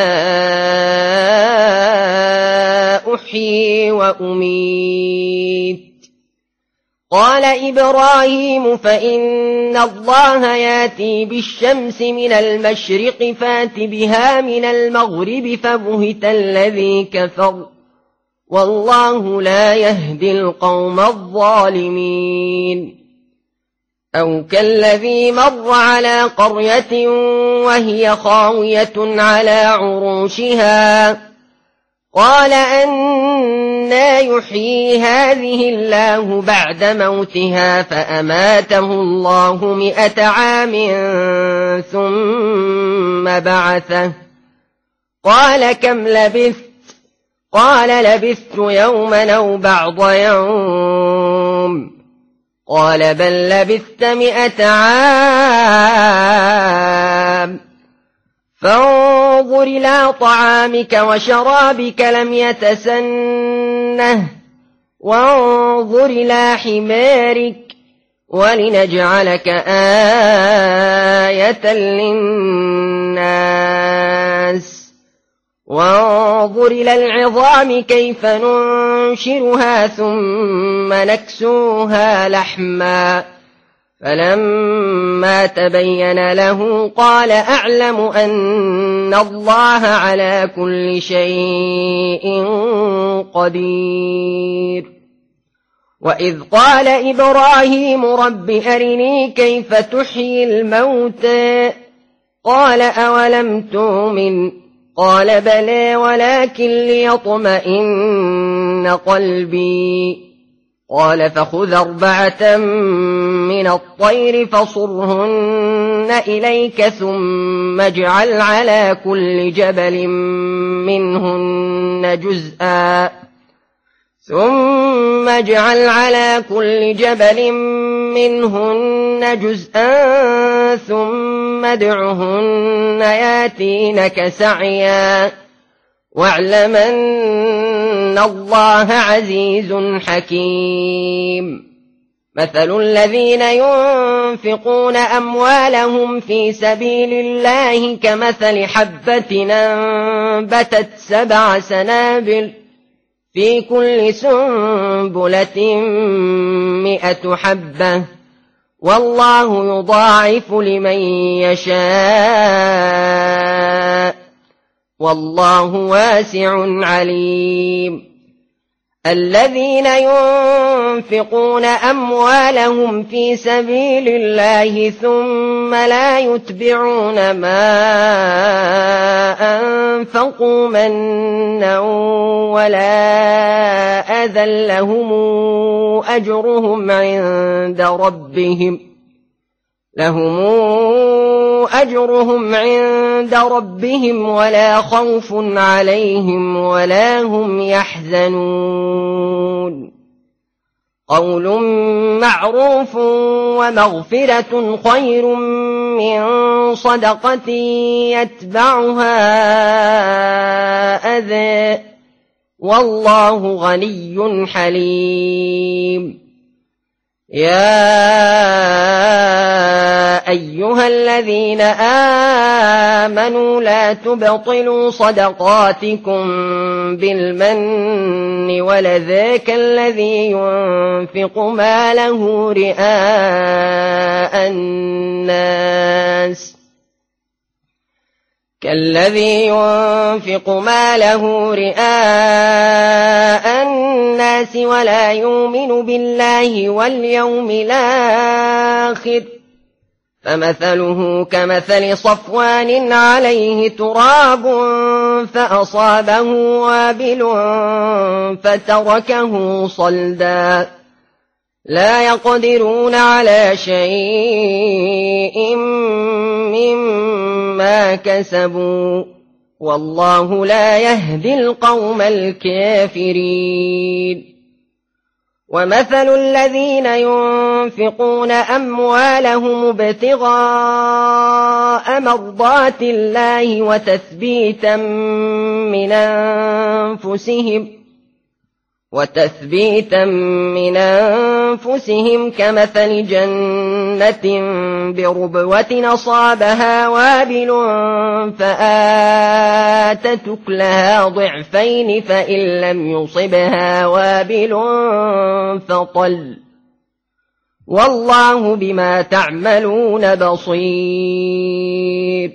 S1: أحيي وأميت قال إبراهيم فإن الله ياتي بالشمس من المشرق فات بها من المغرب فبهت الذي كفر والله لا يهدي القوم الظالمين. أو كالذي مر على قرية وهي خاوية على عروشها قال أنى يحيي هذه الله بعد موتها فأماته الله مئة عام ثم بعثه قال كم لبثت قال لبثت يوما أو بعض يوم قال بل لبثت مئة عام فانظر إلى طعامك وشرابك لم يتسنه وانظر إلى حمارك ولنجعلك آية للناس وانظر إلى العظام كيف ننشرها ثم نكسوها لحما فلما تبين له قال أعلم أن الله على كل شيء قدير. وإذ قال إبراهيم رب أرني كيف تحيي الموتى قال أولم تؤمن قال بلى ولكن ليطمئن قلبي قال فخذ أربعة من الطير فصرهن إليك ثم اجعل على كل جبل منهن جزءا ثم اجعل على كل جبل منهن جزءا ثم ادعهن ياتينك سعيا واعلم أن الله عزيز حكيم. مثل الذين ينفقون أموالهم في سبيل الله كمثل حبة أنبتت سبع سنابل في كل سنبلة مئة حبة والله يضاعف لمن يشاء والله واسع عليم. الذين ينفقون أموالهم في سبيل الله ثم لا يتبعون ما أنفقوا منا ولا أذى لهم أجرهم عند ربهم لهم أجرهم عند ربهم ولا خوف عليهم ولا هم يحزنون قول معروف ومغفرة خير من صدقة يتبعها أذى والله غني حليم يا أيها الذين آمنوا لا تبطلوا صدقاتكم بالمن ولذاك الذي ينفق ماله رئاء الناس كالذي ينفق ماله رئاء الناس ولا يؤمن بالله واليوم الآخر فمثله كمثل صفوان عليه تراب فأصابه وابل فتركه صلدا لا يقدرون على شيء مما كسبوا والله لا يهدي القوم الكافرين ومثل الذين ينفقون أموالهم ابتغاء مرضات الله وتثبيتا من أنفسهم وتثبيتا من أنفسهم كمثل جنة بربوة أصابها وابل فآتت أكلها ضعفين فإن لم يصبها وابل فطل والله بما تعملون بصير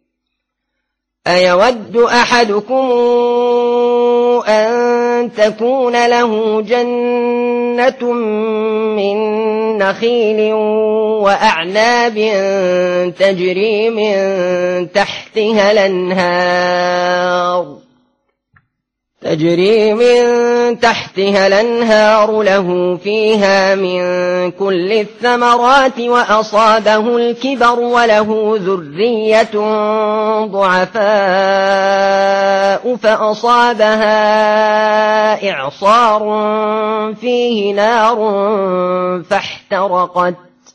S1: أيود أحدكم أن تكون له جنة من نخيل وأعناب تجري من تحتها الأنهار تجري من تحتها الأنهار له فيها من كل الثمرات وأصابه الكبر وله ذرية ضعفاء فأصابها إعصار فيه نار فاحترقت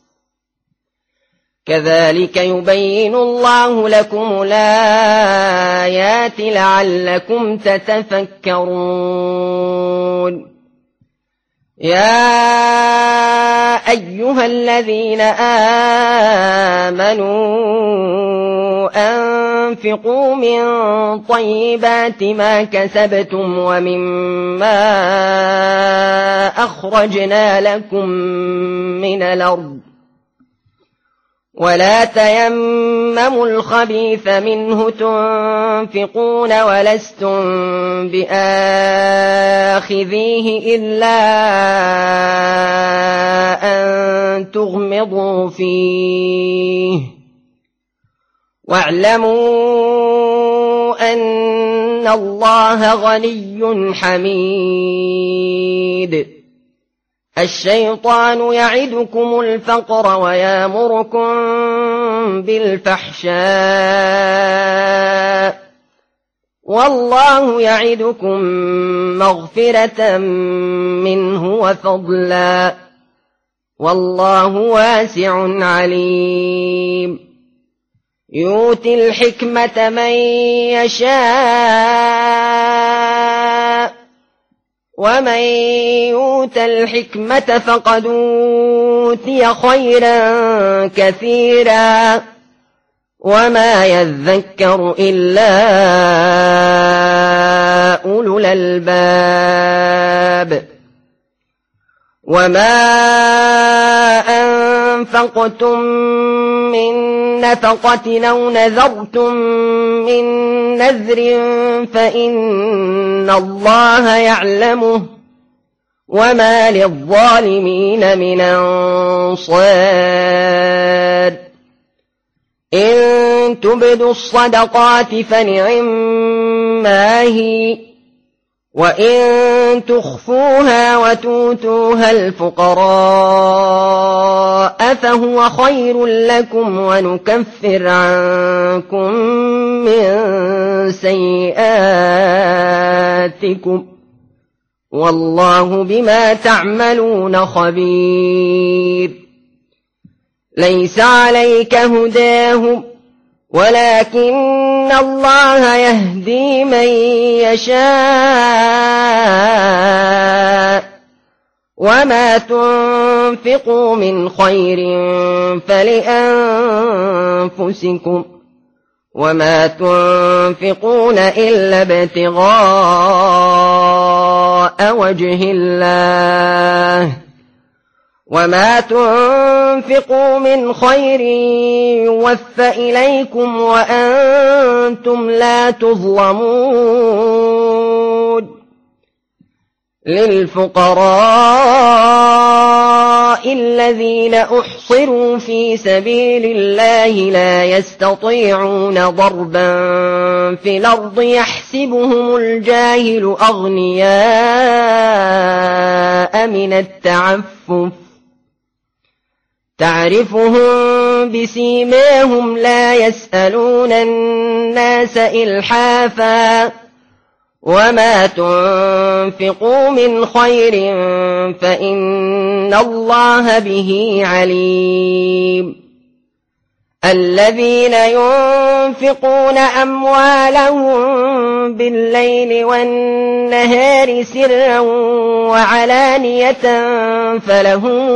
S1: كذلك يبين الله لكم الآيات لعلكم تتفكرون يا أيها الذين آمنوا أنفقوا من طيبات ما كسبتم ومما أخرجنا لكم من الأرض ولا تيمموا الخبيث منه تنفقون ولستم بآخذيه إلا أن تغمضوا فيه واعلموا أن الله غني حميد الشيطان يعدكم الفقر ويامركم بالفحشاء والله يعدكم مغفرة منه وفضلا والله واسع عليم يؤتي الحكمة من يشاء ومن يؤت الحكمة فقد أوتي خيرا كثيرا وما يذكر إلا أولو الألباب وما أنفقتم من نفقة أو نذرتم من نذر فإن الله يعلمه وما للظالمين من أنصار إن تبدوا الصدقات فنعما هي وإن تخفوها وتؤتوها الفقراء فهو خير لكم ونكفر عنكم من سيئاتكم والله بما تعملون خبير ليس عليك هداهم ولكن الله يهدي من يشاء وما تنفقوا من خير فلأنفسكم وما تنفقون إلا ابتغاء وجه الله وما تنفقوا من خير يوفى إليكم وأنتم لا تظلمون للفقراء الذين أحصروا في سبيل الله لا يستطيعون ضربا في الأرض يحسبهم الجاهل أغنياء من التعفف تعرفهم بسيماهم لا يسألون الناس إلحافا وما تنفقوا من خير فإن الله به عليم الذين ينفقون أموالهم بالليل والنهار سرا وعلانية فلهم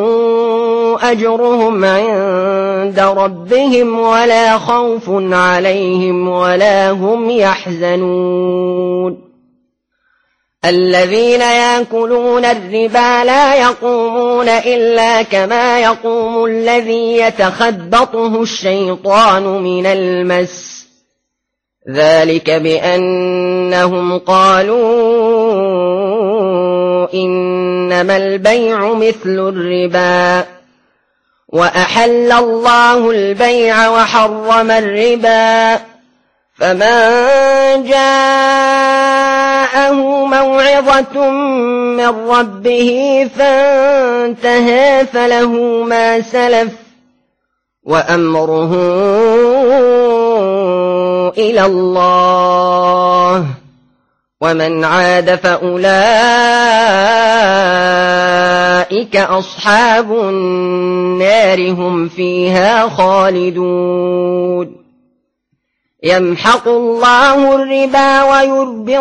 S1: أجرهم عند ربهم ولا خوف عليهم ولا هم يحزنون الذين يأكلون الربا لا يقومون إلا كما يقوم الذي يتخبطه الشيطان من المس ذلك بأنهم قالوا إنما البيع مثل الربا وأحل الله البيع وحرم الربا فمن جاءه موعظة من ربه فانتهى فله ما سلف وأمره إلى الله ومن عاد فأولئك أصحاب النار هم فيها خالدون يمحق الله الربا ويربي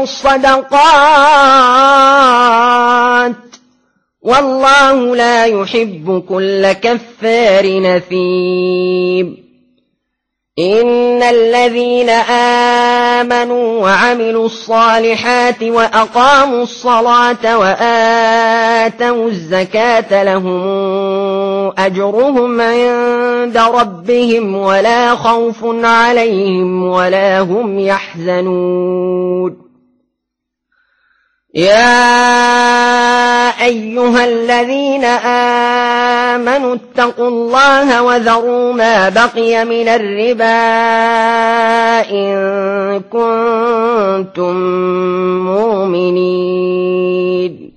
S1: الصدقات والله لا يحب كل كفار نثيم إن الذين آمنوا وعملوا الصالحات وأقاموا الصلاة وآتوا الزكاة لهم أجرهم عند ربهم ولا خوف عليهم ولا هم يحزنون يا أيها الذين آمنوا اتقوا الله وذروا ما بقي من الربا إن كنتم مؤمنين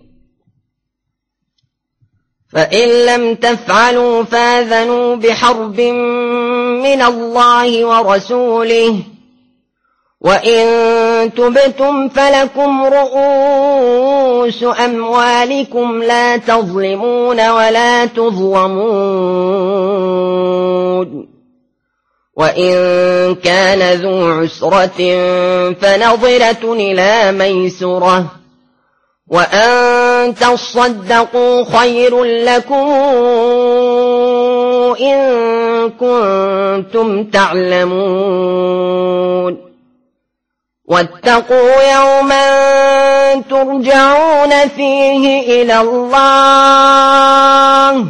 S1: فإن لم تفعلوا فاذنوا بحرب من الله ورسوله وإن تبتم فلكم رؤوس أموالكم لا تظلمون ولا تظلمون وإن كان ذو عسرة فنظرة إلى ميسرة وأن تصدقوا خير لكم إن كنتم تعلمون واتقوا يوما ترجعون فيه إلى الله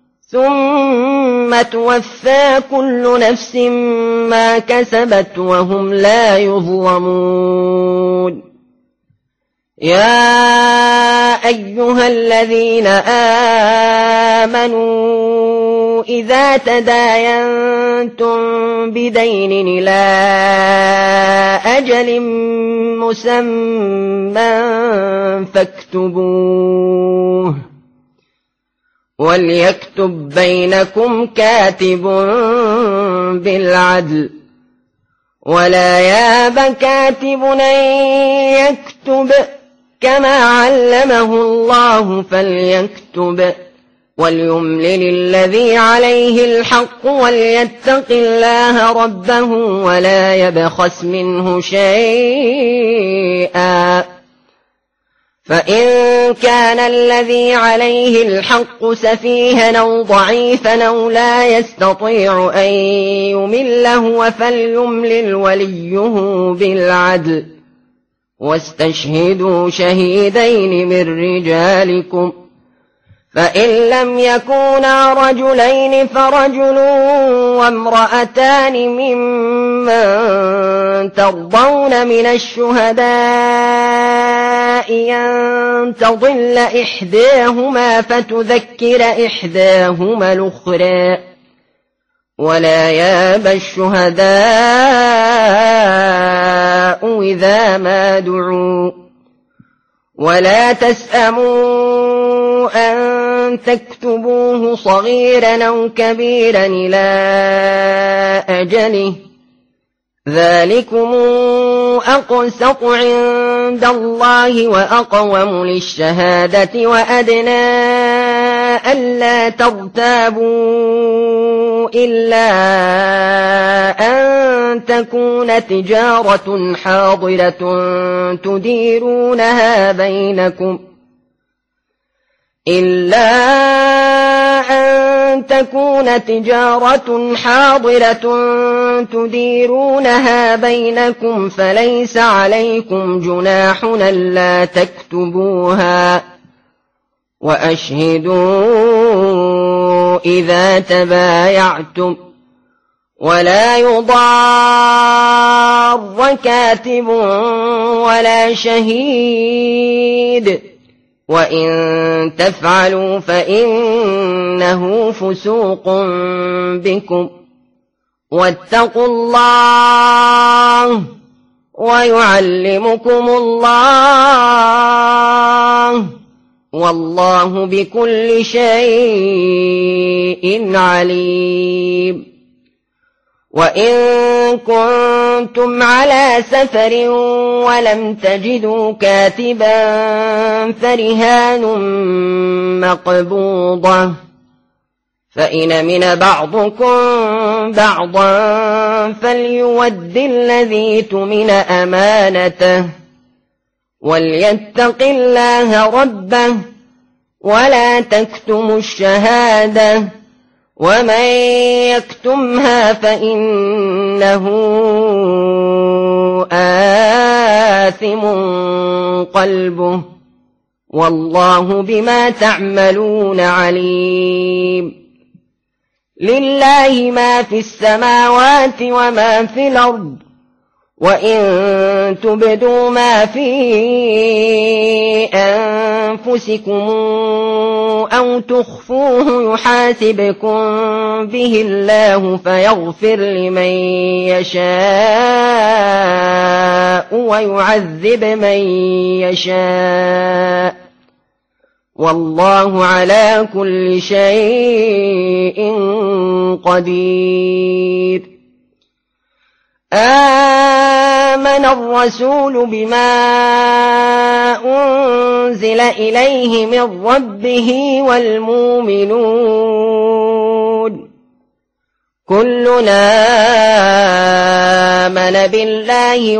S1: ثم توفى كل نفس ما كسبت وهم لا يظلمون يا أيها الذين آمنوا إذا تداينتم بدين إلى أجل مسمى فاكتبوه وليكتب بينكم كاتب بالعدل ولا ياب كاتب أن يكتب كما علمه الله فليكتب وليملل الذي عليه الحق وليتق الله ربه ولا يبخس منه شيئا فإن كان الذي عليه الحق سفيها أو ضعيفا أو لا يستطيع أن يمله فليملل وليه بالعدل واستشهدوا شهيدين من رجالكم فإن لم يكونا رجلين فرجل وامرأتان ممن ترضون من الشهداء أن تضل إحداهما فتذكر إحداهما الأخرى ولا ياب الشهداء إذا ما دعوا ولا تسأموا أن تكتبوه صغيرا أو كبيرا إلى أجله ذلكم أقسط عند الله وأقوم للشهادة وأدنى ألا ترتابوا إلا أن تكون تجارة حاضرة تديرونها بينكم إلا أن تكون تجارة حاضرة تديرونها بينكم فليس عليكم جناح ألا تكتبوها وأشهدوا إذا تبايعتم ولا يضار كاتب ولا شهيد وإن تفعلوا فإنه فسوق بكم واتقوا الله ويعلمكم الله والله بكل شيء عليم وإن كنتم على سفر ولم تجدوا كاتبا فرهان مقبوضة فإن من بعضكم بعضا فليود الذي تمن أمانته وليتق الله ربه ولا تكتموا الشهادة ومن يكتمها فإنه آثم قلبه والله بما تعملون عليم لله ما في السماوات وما في الأرض وإن تبدوا ما في أنفسكم أو تخفوه يحاسبكم به الله فيغفر لمن يشاء ويعذب من يشاء والله على كل شيء قدير آمن الرسول بما أنزل إليه من ربه والمؤمنون كلنا آمن بالله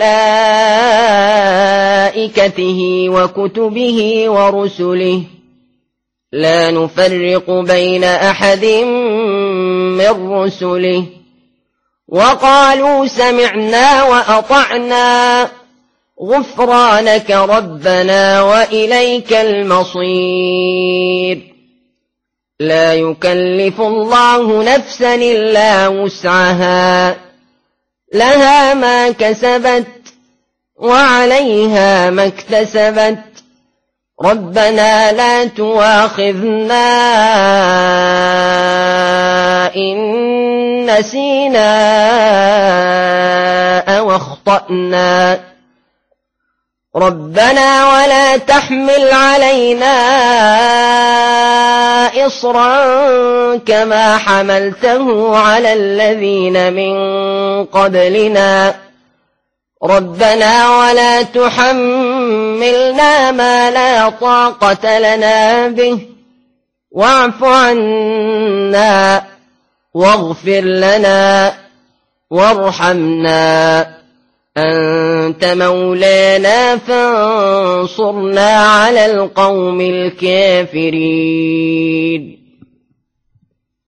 S1: وملائكته وكتبه ورسله لا نفرق بين أحد من رسله وقالوا سمعنا وأطعنا غفرانك ربنا وإليك المصير لا يكلف الله نفسا إلا وسعها لها ما كسبت وعليها ما اكتسبت ربنا لا تؤاخذنا إن نسينا أو أخطأنا ربنا ولا تحمل علينا إصرا كما حملته على الذين من قبلنا ربنا ولا تحملنا ما لا طاقة لنا به واعف عنا واغفر لنا وارحمنا أنت مولانا فانصرنا على القوم الكافرين